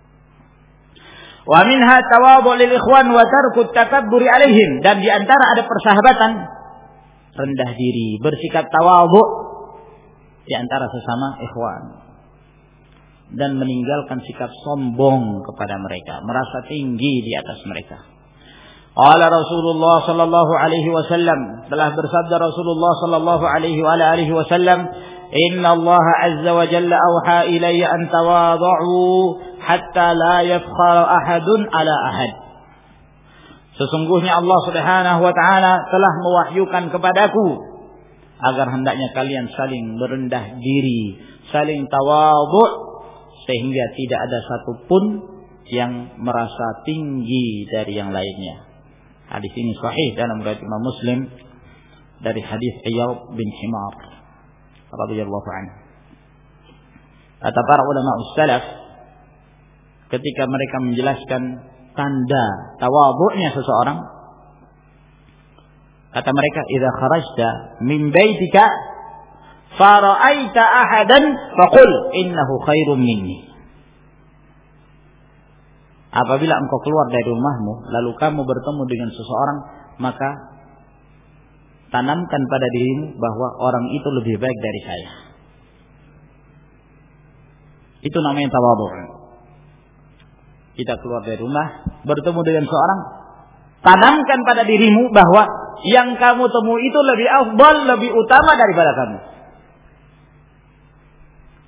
Wa minha tawadhu lil ikhwan wa tarku takabburi alaihim, dan di antara ada persahabatan rendah diri, bersikap tawadhu di antara sesama ikhwan dan meninggalkan sikap sombong kepada mereka, merasa tinggi di atas mereka. Qala Rasulullah sallallahu alaihi wasallam, telah bersabda Rasulullah sallallahu alaihi wa alihi wasallam, inna Allah azza wa jalla awha ilayya an tawadhu hatta la yafkhara ahadun ala ahad. Sesungguhnya Allah Subhanahu wa taala telah mewahyukan kepadaku agar hendaknya kalian saling merendah diri, saling tawadhu, sehingga tidak ada satupun yang merasa tinggi dari yang lainnya. Hadis ini sahih dalam riwayat Imam Muslim dari hadis Iyad bin Himar radhiyallahu anhu. Kata para ulama salaf ketika mereka menjelaskan tanda tawadhu'nya seseorang, kata mereka, idza kharajta min baitika fara'aita ahadan faqul innahu khairum minni. Apabila engkau keluar dari rumahmu lalu kamu bertemu dengan seseorang, maka tanamkan pada dirimu bahwa orang itu lebih baik dari saya. Itu namanya tawadhu'. Kita keluar dari rumah bertemu dengan seorang, tanamkan pada dirimu bahwa yang kamu temui itu lebih afdal, lebih utama daripada kamu.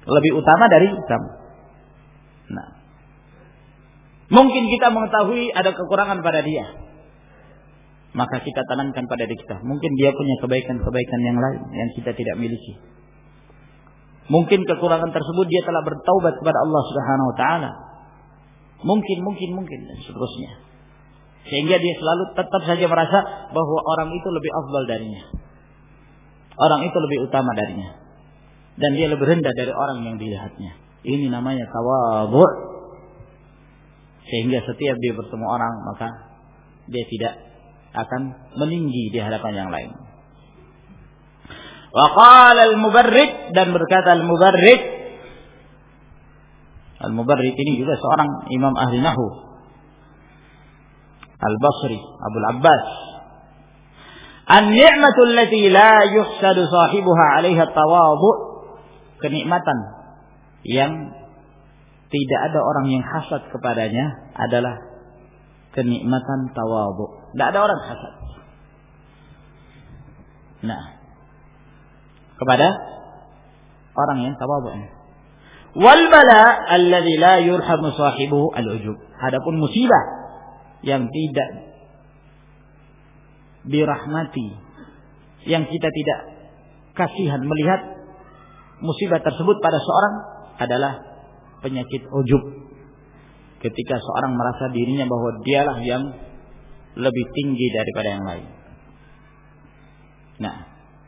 lebih utama dari kamu. Nah, mungkin kita mengetahui ada kekurangan pada dia, maka kita tanamkan pada diri kita. Mungkin dia punya kebaikan-kebaikan yang lain yang kita tidak miliki. Mungkin kekurangan tersebut dia telah bertaubat kepada Allah Subhanahu wa taala. Mungkin, mungkin, mungkin dan seterusnya. Sehingga dia selalu tetap saja merasa bahwa orang itu lebih afdal darinya. Orang itu lebih utama darinya. Dan dia lebih rendah dari orang yang dilihatnya. Ini namanya tawadhu'. Sehingga setiap dia bertemu orang, maka dia tidak akan meninggi di hadapan yang lain. Wa qala al-Mubarrid, dan berkata al-Mubarrid. Al-Mubarrid ini juga seorang imam ahli nahwu, Al-Basri, Abul Abbas. An-ni'matu allati la yuhsadu sahibuha 'alaiha tawadhu'. Kenikmatan yang tidak ada orang yang hasad kepadanya adalah kenikmatan tawadhu'. Tidak ada orang hasad. Nah, kepada orang yang tawadhu'. Wal bala alladzi la yurhamu sahibuhu al-ujub. Adapun musibah yang tidak dirahmati, yang kita tidak kasihan melihat musibah tersebut pada seorang, adalah penyakit ujub. Ketika seorang merasa dirinya bahwa dialah yang lebih tinggi daripada yang lain. Nah,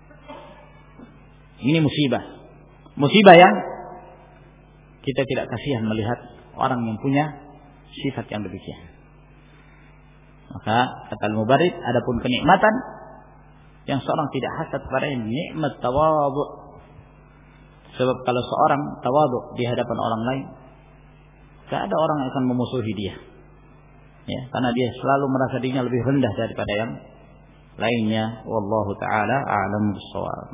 ini musibah. Musibah yang kita tidak kasihan melihat orang yang punya sifat yang demikian. Maka kata Al-Mubarrid, adapun kenikmatan yang seorang tidak hasad padanya, nikmat tawadhu'. Sebab kalau seorang tawadhu' di hadapan orang lain, tidak ada orang yang akan memusuhi dia. Ya, karena dia selalu merasa dirinya lebih rendah daripada yang lainnya. Wallahu taala a'lam bissawab.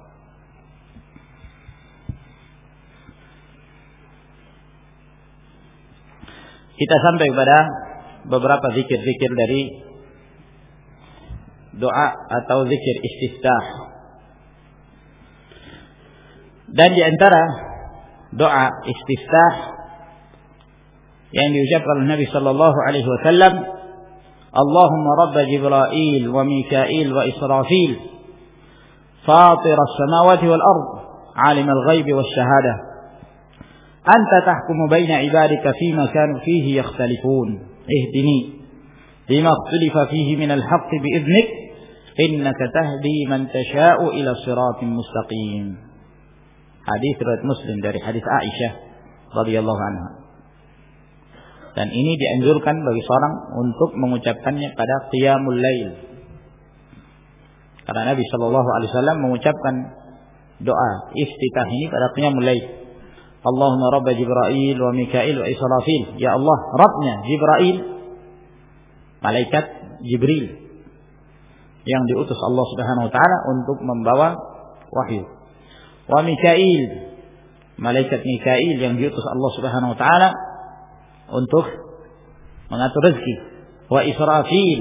Kita sampai kepada beberapa zikir-zikir dari doa atau zikir istiftah. Dan di antara doa istiftah yang diucapkan oleh Nabi sallallahu alaihi wasallam, Allahumma rabb Jibril wa Mikail wa Israfil, fatir as-samawati wal ard, alim al-ghaib wash-shahadah, anta tahkumu baina ibadika fima kanu fihi yakhtalifun, ihdini lima ikhtalafa fihi min al-haqq bi'idhnik, innaka tahdi man tasha'u ila siratin mustaqim. Hadis riwayat Muslim dari hadis Aisyah radhiyallahu anha. Dan ini dianjurkan bagi seorang untuk mengucapkannya pada qiyamul lail. Karena Nabi sallallahu alaihi wasallam mengucapkan doa iftitah ini pada qiyamul lail. Allahumma rabb Jibril wa Mikail wa Israfil. Ya Allah, Rabbnya Jibril, malaikat Jibril yang diutus Allah Subhanahu wa taala untuk membawa wahyu. Wa Mikail, malaikat Mikail yang diutus Allah Subhanahu wa taala untuk mengatur rezeki. Wa Israfil,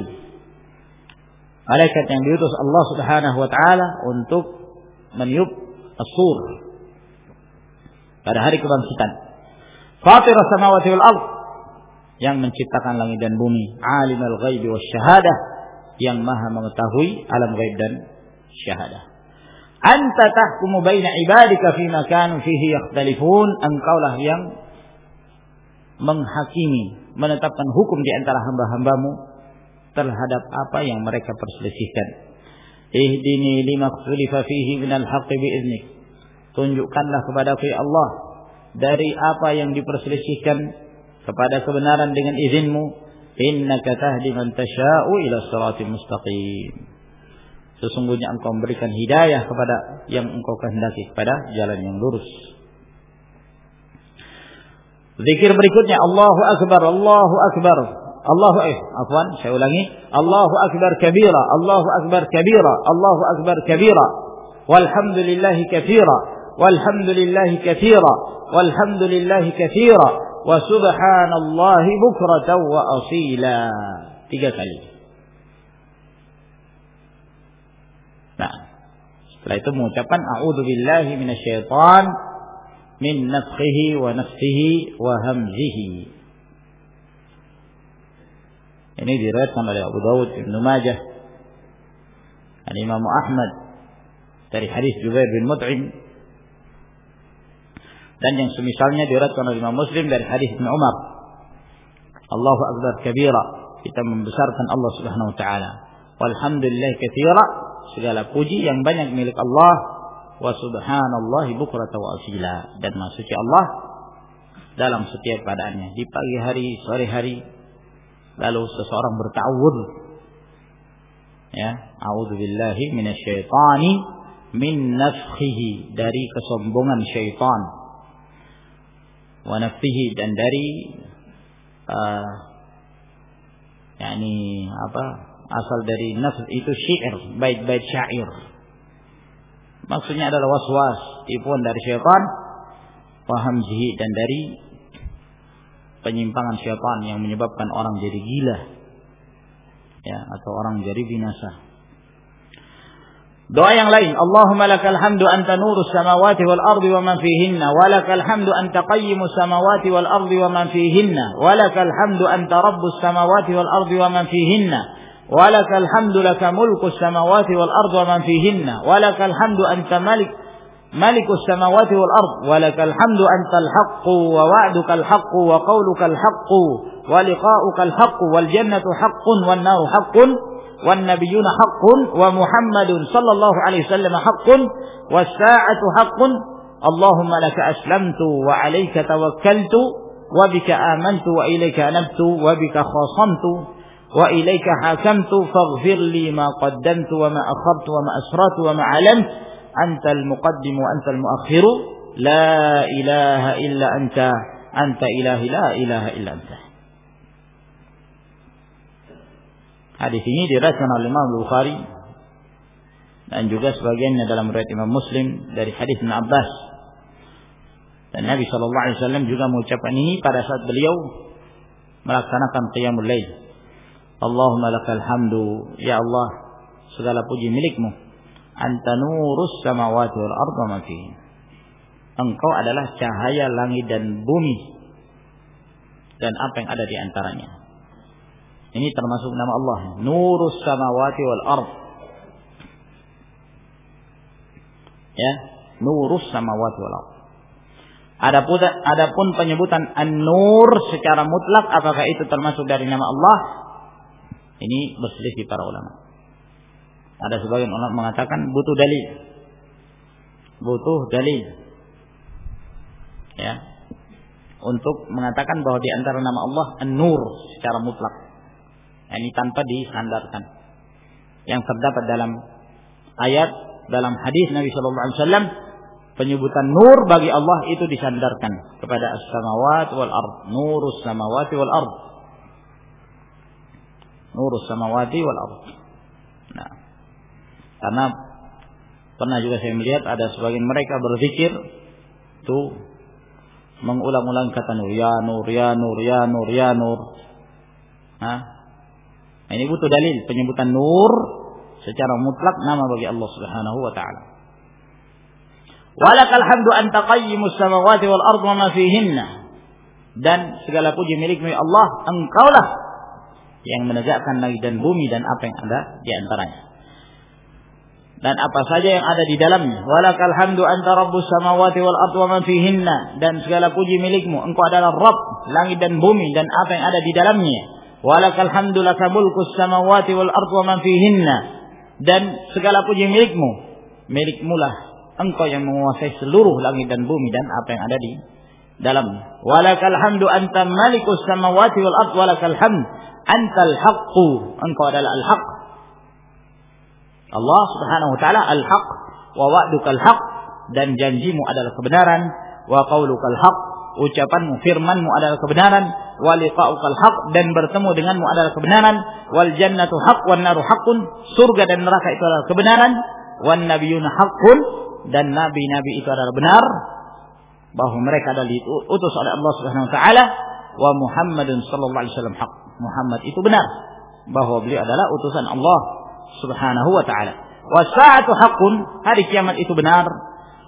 malaikat yang diutus Allah Subhanahu wa taala untuk meniup as-sur pada hari kebangkitan. Fatir as-samawati wal ard, yang menciptakan langit dan bumi. Alimul ghaib wasyhadah, yang maha mengetahui alam ghaib dan syahadah. Anta tahkumu baina ibadika fima kanu fihi yakhtalifun, engkaulah yang menghakimi, menetapkan hukum di antara hamba-hambamu terhadap apa yang mereka perselisihkan. Ihdini lima ikhtalafa fihi minal haqqi bi'idhnik, tunjukkanlah kepadaku ya Allah dari apa yang diperselisihkan kepada kebenaran dengan izinmu. Innaka tahdi man tasha'u ila siratin mustaqim, sesungguhnya engkau memberikan hidayah kepada yang engkau kehendaki kepada jalan yang lurus. Zikir berikutnya Allahu akbar, Allahu akbar, Allahu eh afwan saya ulangi, Allahu akbar kabira, Allahu akbar kabira, Allahu akbar kabira, walhamdulillahi katsira, walhamdulillahi katsira, walhamdulillahi katsira, wa subhanallahi bukratan wa asila. Tiga kali. Nah, setelah itu mengucapkan a'udzu billahi minasyaitan, min nafkhihi wa nafsihi wa hamzihi. Ini diriwayatkan oleh Abu Dawud, Ibnu Majah, dan Imam Ahmad dari hadis Jubair bin Mut'im, dan yang semisalnya diriwayatkan oleh Imam Muslim dari hadis Ibnu Umar. Allahu akbar kabira, kita membesarkan Allah Subhanahu wa taala. Walhamdulillah katsira, segala puji yang banyak milik Allah. Wa subhanallahi bukrata wa asila, dan maha suci Allah dalam setiap keadaannya, di pagi hari, sore hari. Lalu seseorang berta'awudz, ya, a'udzubillahi minasyaitani min nafkhihi, dari kesombongan syaitan, wa nafsihi, dan dari uh, yakni apa, asal dari nafs itu syair, bait-bait syair. Maksudnya adalah waswas, tipuan dari syaitan, wa hamzihi, dan dari penyimpangan syaitan yang menyebabkan orang jadi gila, ya, atau orang jadi binasa. Doa yang lain, Allahumma lakal hamdu anta nurus samawati wal ardi wa man fihinna, wa lakal hamdu anta qayyimus samawati wal ardi wa man fihinna, wa lakal hamdu anta rabbus samawati wal ardi wa man fihinna, wa lakal hamdu laka mulkus samawati wal ardi wa man fihinna, wa lakal hamdu anta malik ملك السماوات والأرض ولك الحمد أنت الحق ووعدك الحق وقولك الحق ولقاؤك الحق والجنة حق والنار حق والنبيون حق ومحمد صلى الله عليه وسلم حق والساعة حق اللهم لك أسلمت وعليك توكلت وبك آمنت وإليك أنبت وبك خاصمت وإليك حاكمت فاغفر لي ما قدمت وما أخرت وما أسررت وما علمت Antal muqaddim wa antal muakhir, la ilaha illa anta, anta ilahi la ilaha illa anta. Hadis ini diriwayatkan oleh Imam Bukhari dan juga sebagiannya dalam riwayat Imam Muslim dari hadis Ibnu Abbas. Dan Nabi sallallahu alaihi wasallam juga mengucapkan ini pada saat beliau melaksanakan qiyamul lail. Allahumma lakal hamdu, ya Allah, segala puji milikmu. Anta nurus samawati wal ardi wa ma fihi. Engkau adalah cahaya langit dan bumi dan apa yang ada di antaranya. Ini termasuk nama Allah, Nurus samawati wal ardi. Ya, Nurus samawati wal ardi. Adapun adapun penyebutan An-Nur secara mutlak, apakah itu termasuk dari nama Allah? Ini berselisih para ulama. Ada sebagian ulama mengatakan butuh dalil, butuh dalil, ya, untuk mengatakan bahwa di antara nama Allah An-Nur secara mutlak, ini tanpa disandarkan. Yang terdapat dalam ayat, dalam hadis Nabi Sallallahu Alaihi Wasallam, penyebutan Nur bagi Allah itu disandarkan kepada as-samawati wal ard, Nurus samawati wal ard, Nurus samawati wal ard. Nah, karena pernah juga saya melihat ada sebagian mereka berzikir tuh mengulang-ulang kata nur, ya nur, ya nur, ya nur, ya nur. Nah, ini butuh dalil penyebutan nur secara mutlak nama bagi Allah Subhanahu wa taala. Walakal hamdu anta qayyimus samawati wal ardi wa ma fihinna. Dan segala puji milikmu ya Allah, engkaulah yang menegakkan langit dan bumi dan apa yang ada di antaranya. Dan apa saja yang ada di dalamnya. Walakal hamdu anta rabbus samawati wal ardi wa man fihinna. Dan segala puji milikmu, engkau adalah Rabb langit dan bumi dan apa yang ada di dalamnya. Walakal hamdu laka mulkus samawati wal ardi wa man fihinna. Dan segala puji milikmu, milikmulah engkau yang menguasai seluruh langit dan bumi dan apa yang ada di dalamnya. Walakal hamdu anta malikus samawati wal ardi walakal hamd antal haqqu, engkau adalah al-haq. Allah Subhanahu wa taala al-haq wa wa'dukal haq, dan janjimu adalah kebenaran, wa qaulukal haq, ucapanmu, firmanmu adalah kebenaran, wa liqa'ukal haq, dan bertemu denganmu adalah kebenaran, wal jannatu haq wan naru haqqun, surga dan neraka itu adalah kebenaran, wan nabiyuna haqqun, dan nabi-nabi itu adalah benar, bahwa mereka adalah diutus oleh Allah Subhanahu wa taala, wa Muhammadun sallallahu alaihi wasallam haq, Muhammad itu benar, bahwa beliau adalah utusan Allah Subhanahu wa ta'ala. Wa sa'atu haqqun, hari kiamat itu benar.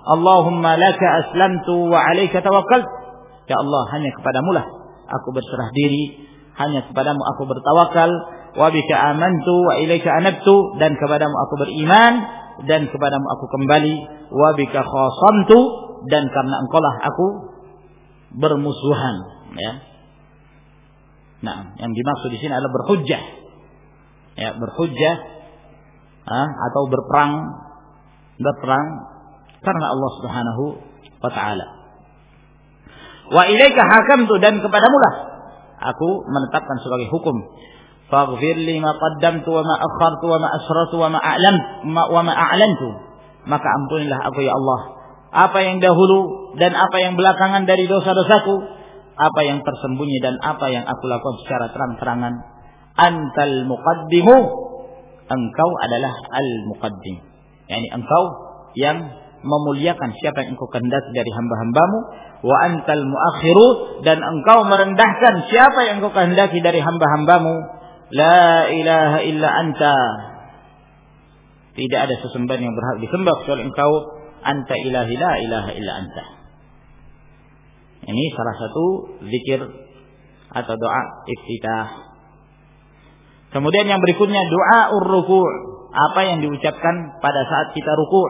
Allahumma laka aslamtu wa 'alaika tawakkaltu. Ya Allah, hanya kepadamu lah aku berserah diri, hanya kepadamu aku bertawakal. Wa bika amantu wa ilaika anabtu, dan kepadamu aku beriman dan kepadamu aku kembali. Wa bika khasamtu, dan karena engkaulah aku bermusuhan, ya. Nah, yang dimaksud di sini adalah berhujjah. Ya, berhujjah ah, atau berperang, berperang karena Allah Subhanahu wa taala. Wa ilaika hakamtu, dan kepadamu lah aku menetapkan sebagai hukum. Faghfir li ma qaddamtu wa ma akhartu wa ma asrartu wa ma a'lamtu wa ma a'lantu. Maka ampunilah aku ya Allah apa yang dahulu dan apa yang belakangan dari dosa-dosaku, apa yang tersembunyi dan apa yang aku lakukan secara terang-terangan. Antal muqaddimu, engkau adalah al-muqaddim, yakni engkau yang memuliakan siapa yang engkau kehendaki dari hamba-hambamu. Wa antal muakhiru, dan engkau merendahkan siapa yang engkau kehendaki dari hamba-hambamu. La ilaha illa anta, tidak ada sesembahan yang berhak disembah kecuali engkau. Anta ilahi la ilaha illa anta. Ini salah satu zikir atau doa iftitah. Kemudian yang berikutnya doa ur-ruku', apa yang diucapkan pada saat kita ruku'.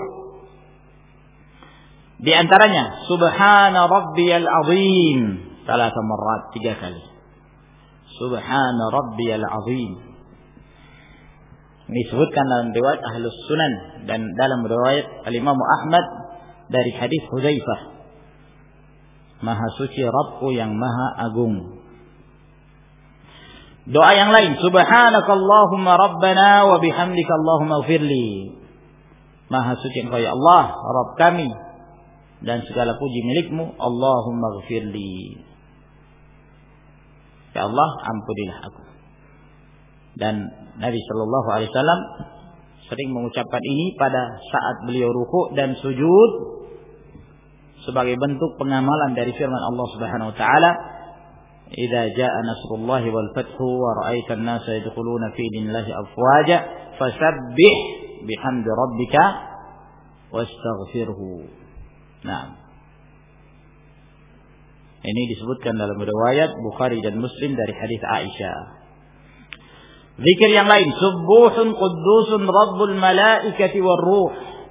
Di antaranya subhana rabbiyal azim salasa marrat, tiga kali. Subhana rabbiyal azim. Ini disebutkan dalam riwayat Ahlus Sunan dan dalam riwayat Al-Imam Ahmad dari hadis Hudzaifah. Maha suci Rabbku yang maha agung. Doa yang lain, subhanakallahumma rabbana wa bihamdika allahumma ighfirli. Maha suci Engkau ya Allah, Rabb kami, dan segala puji milikmu. Allahumma ighfirli. Ya Allah, ampunilah aku. Dan Nabi Shallallahu Alaihi Wasallam sering mengucapkan ini pada saat beliau ruku' dan sujud sebagai bentuk pengamalan dari firman Allah Subhanahu Wa Taala, "Idza jaa nasrullahi wal fathu wa ra'aita an-nasa yadkhuluna fi dinillahi afwaja fasabbih bihamdi rabbika wastaghfirhu." Nah, ini disebutkan dalam riwayat Bukhari dan Muslim dari hadis Aisyah. Zikir yang lain, subuhun quddusun rabbul malaikati war ruh.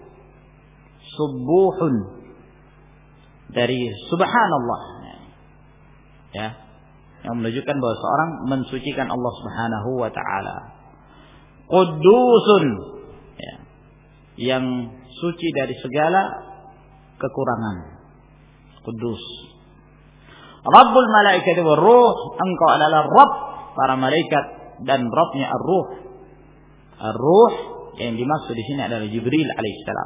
Subuhun dari subhanallah, ya, yang menunjukkan bahwa seorang mensucikan Allah Subhanahu wa taala. Quddusun, ya, yang suci dari segala kekurangan. Kudus. Rabbul malaikati war ruh, engkau adalah Rabb para malaikat dan Rabbnya ar-ruh. Ar-ruh yang dimaksud di sini adalah Jibril alaihissalam.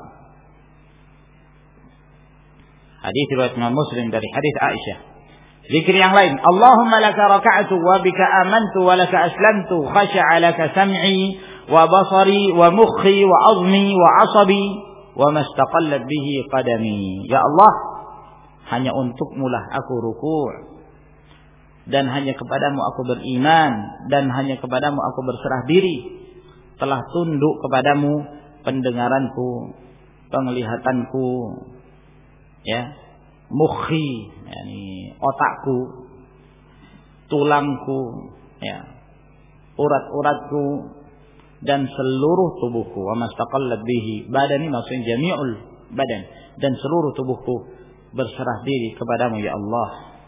Hadis riwayat Imam Muslim dari hadis Aisyah. Zikir yang lain, Allahumma laka raka'tu wa bika amantu wa laka aslamtu, khasha'a laka sam'i wa basari wa mukhi wa azmi wa asabi wa mastaqallat bihi qadami. Ya Allah, hanya untukmu lah aku ruku', dan hanya kepadamu aku beriman, dan hanya kepadamu aku berserah diri. Telah tunduk kepadamu pendengaranku, penglihatanku, ya, mukhi, yakni otakku, tulangku, ya, urat-uratku, dan seluruh tubuhku. Wa mastaqallat bihi badani, maksudnya jami'ul badan, dan seluruh tubuhku berserah diri kepadamu ya Allah.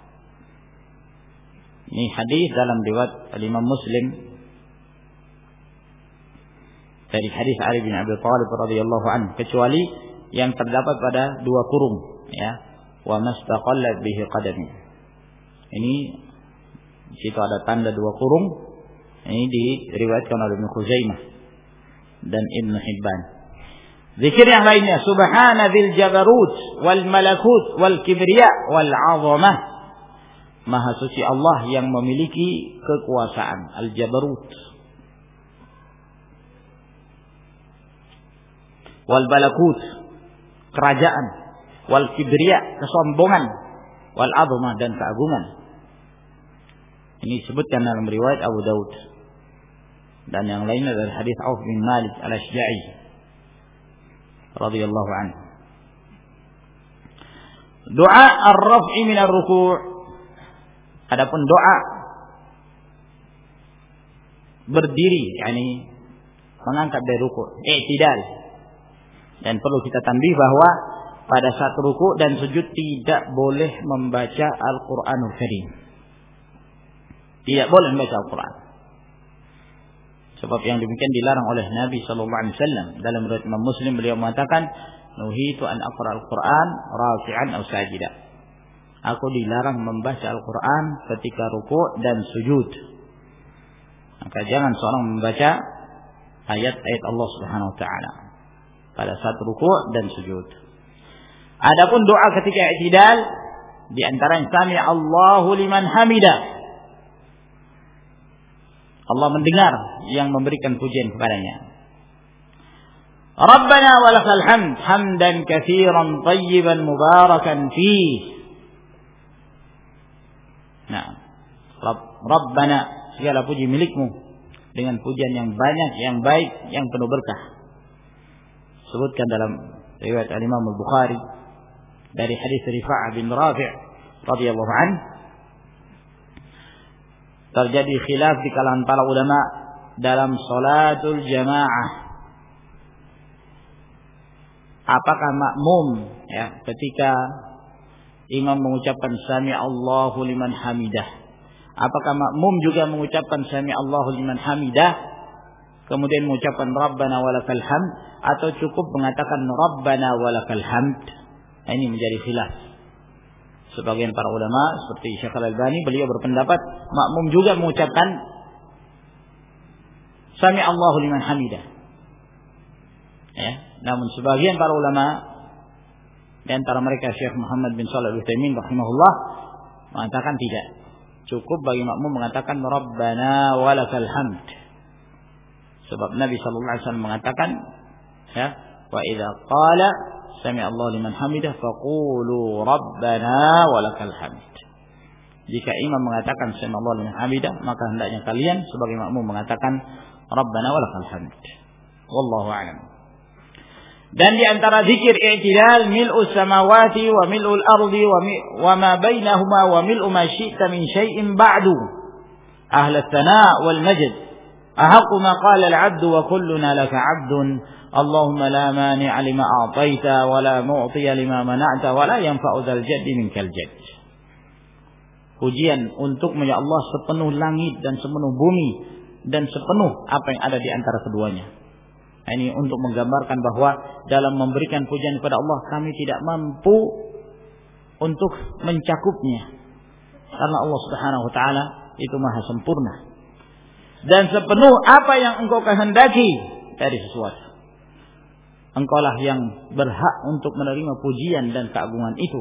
Ini hadis dalam riwayat Imam Muslim dari hadis Ali bin Abi Thalib radhiyallahu anhu, kecuali yang terdapat pada dua kurung, ya, wa mastaqallat bihi qadami. Ini di situ ada tanda dua kurung. Ini diriwayatkan oleh Ibnu Khuzaimah dan Ibnu Hibban. Zikir yang lainnya, subhana dzil jabarut wal malakut wal kibriya wal 'azamah. Maha suci Allah yang memiliki kekuasaan, al-jabarut, wal balakut, kerajaan, wal kibriya, kesombongan, wal 'azamah, dan keagungan. Ini disebutkan dalam riwayat Abu Daud dan yang lainnya dari hadis Auf bin Malik al-Ashja'i radhiyallahu anhu. Doa ar-raf'i min ar-ruku'. Adapun doa berdiri, yakni mengangkat dari ruku', i'tidal. Dan perlu kita tambih bahwa pada saat ruku' dan sujud tidak boleh membaca Al-Qur'anul Karim. Tidak boleh membaca Al-Qur'an. Sebab yang demikian dilarang oleh Nabi sallallahu alaihi wasallam. Dalam riwayat Imam Muslim beliau mengatakan, "Nuhitu an aqra al-Qur'an rafi'an aw sajidan." Aku dilarang membaca Al-Qur'an ketika ruku' dan sujud. Maka jangan seorang membaca ayat-ayat Allah Subhanahu wa taala pada saat ruku' dan sujud. Adapun doa ketika i'tidal, di antara yang sami Allahu liman hamidah. Allah mendengar yang memberikan pujian kepadanya. Rabbana walakal hamd hamdan katsiran tayyiban mubarakan fih. Nah, Rabbana, segala puji milikmu dengan pujian yang banyak, yang baik, yang penuh berkah. Sebutkan dalam riwayat Al-Imam Al-Bukhari dari hadis Rifa'ah bin Rafi' radhiyallahu anhu, terjadi khilaf di kalangan para ulama dalam salatul jamaah. Apakah makmum ya ketika imam mengucapkan sami Allahu liman hamidah, apakah makmum juga mengucapkan sami Allahu liman hamidah kemudian mengucapkan Rabbana walakal hamd, atau cukup mengatakan Rabbana walakal hamd? Nah, ini menjadi khilaf. Sebagian para ulama seperti Syekh Al-Albani, beliau berpendapat makmum juga mengucapkan sami Allahu liman hamidah. Ya, namun sebagian para ulama, di antara mereka Syekh Muhammad bin Shalih Al-Utsaimin rahimahullah, mengatakan tidak. Cukup bagi makmum mengatakan Rabbana walakal hamd. Sebab Nabi sallallahu alaihi wasallam mengatakan, ya, wa idza qala sami Allah liman hamidah faqulu Rabbana walakal hamd. Jika imam mengatakan sami Allah liman hamidah, maka hendaknya kalian sebagai makmum mengatakan Rabbana walakal hamd. Wallahu a'lam. Dan di antara zikir i'tidal mil'us samawati wa mil'ul ardi wa ma bainahuma wa mil'u ma syi'ta min syai'in ba'du. Ahla tsana' wal majd. Ahaqqu ma qala al-'abdu wa kulluna laka 'abdun. Allahumma la mani'a lima a'taita wa la mu'tiya lima mana'ta wa la yanfa'u dzal jaddi minkal jadd. Pujian untukmu ya Allah sepenuh langit dan sepenuh bumi dan sepenuh apa yang ada di antara keduanya. Ini untuk menggambarkan bahwa dalam memberikan pujian kepada Allah kami tidak mampu untuk mencakupnya. Karena Allah Subhanahu wa taala itu Maha sempurna. Dan sepenuh apa yang engkau kehendaki dari sesuatu. Engkaulah yang berhak untuk menerima pujian dan keagungan itu.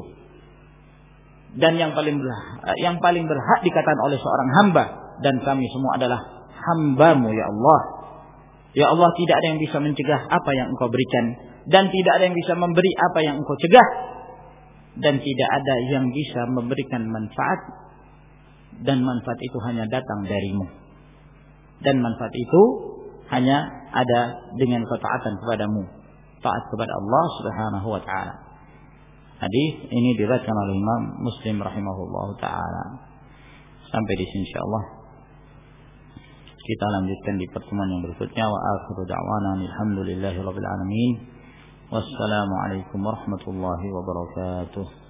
Dan yang paling berhak, yang paling berhak dikatakan oleh seorang hamba, dan kami semua adalah hamba-Mu ya Allah. Ya Allah, tidak ada yang bisa mencegah apa yang Engkau berikan, dan tidak ada yang bisa memberi apa yang Engkau cegah, dan tidak ada yang bisa memberikan manfaat, dan manfaat itu hanya datang dari-Mu, dan manfaat itu hanya ada dengan ketaatan kepadamu, taat kepada Allah Subhanahu wa taala. Hadis ini diriwayatkan oleh Imam Muslim rahimahullahu taala. Sampai di sini insyaallah. Kita lanjutkan di pertemuan yang berikutnya. Wa akhiru da'wana alhamdulillahirabbil alamin. Wassalamu alaikum warahmatullahi wabarakatuh.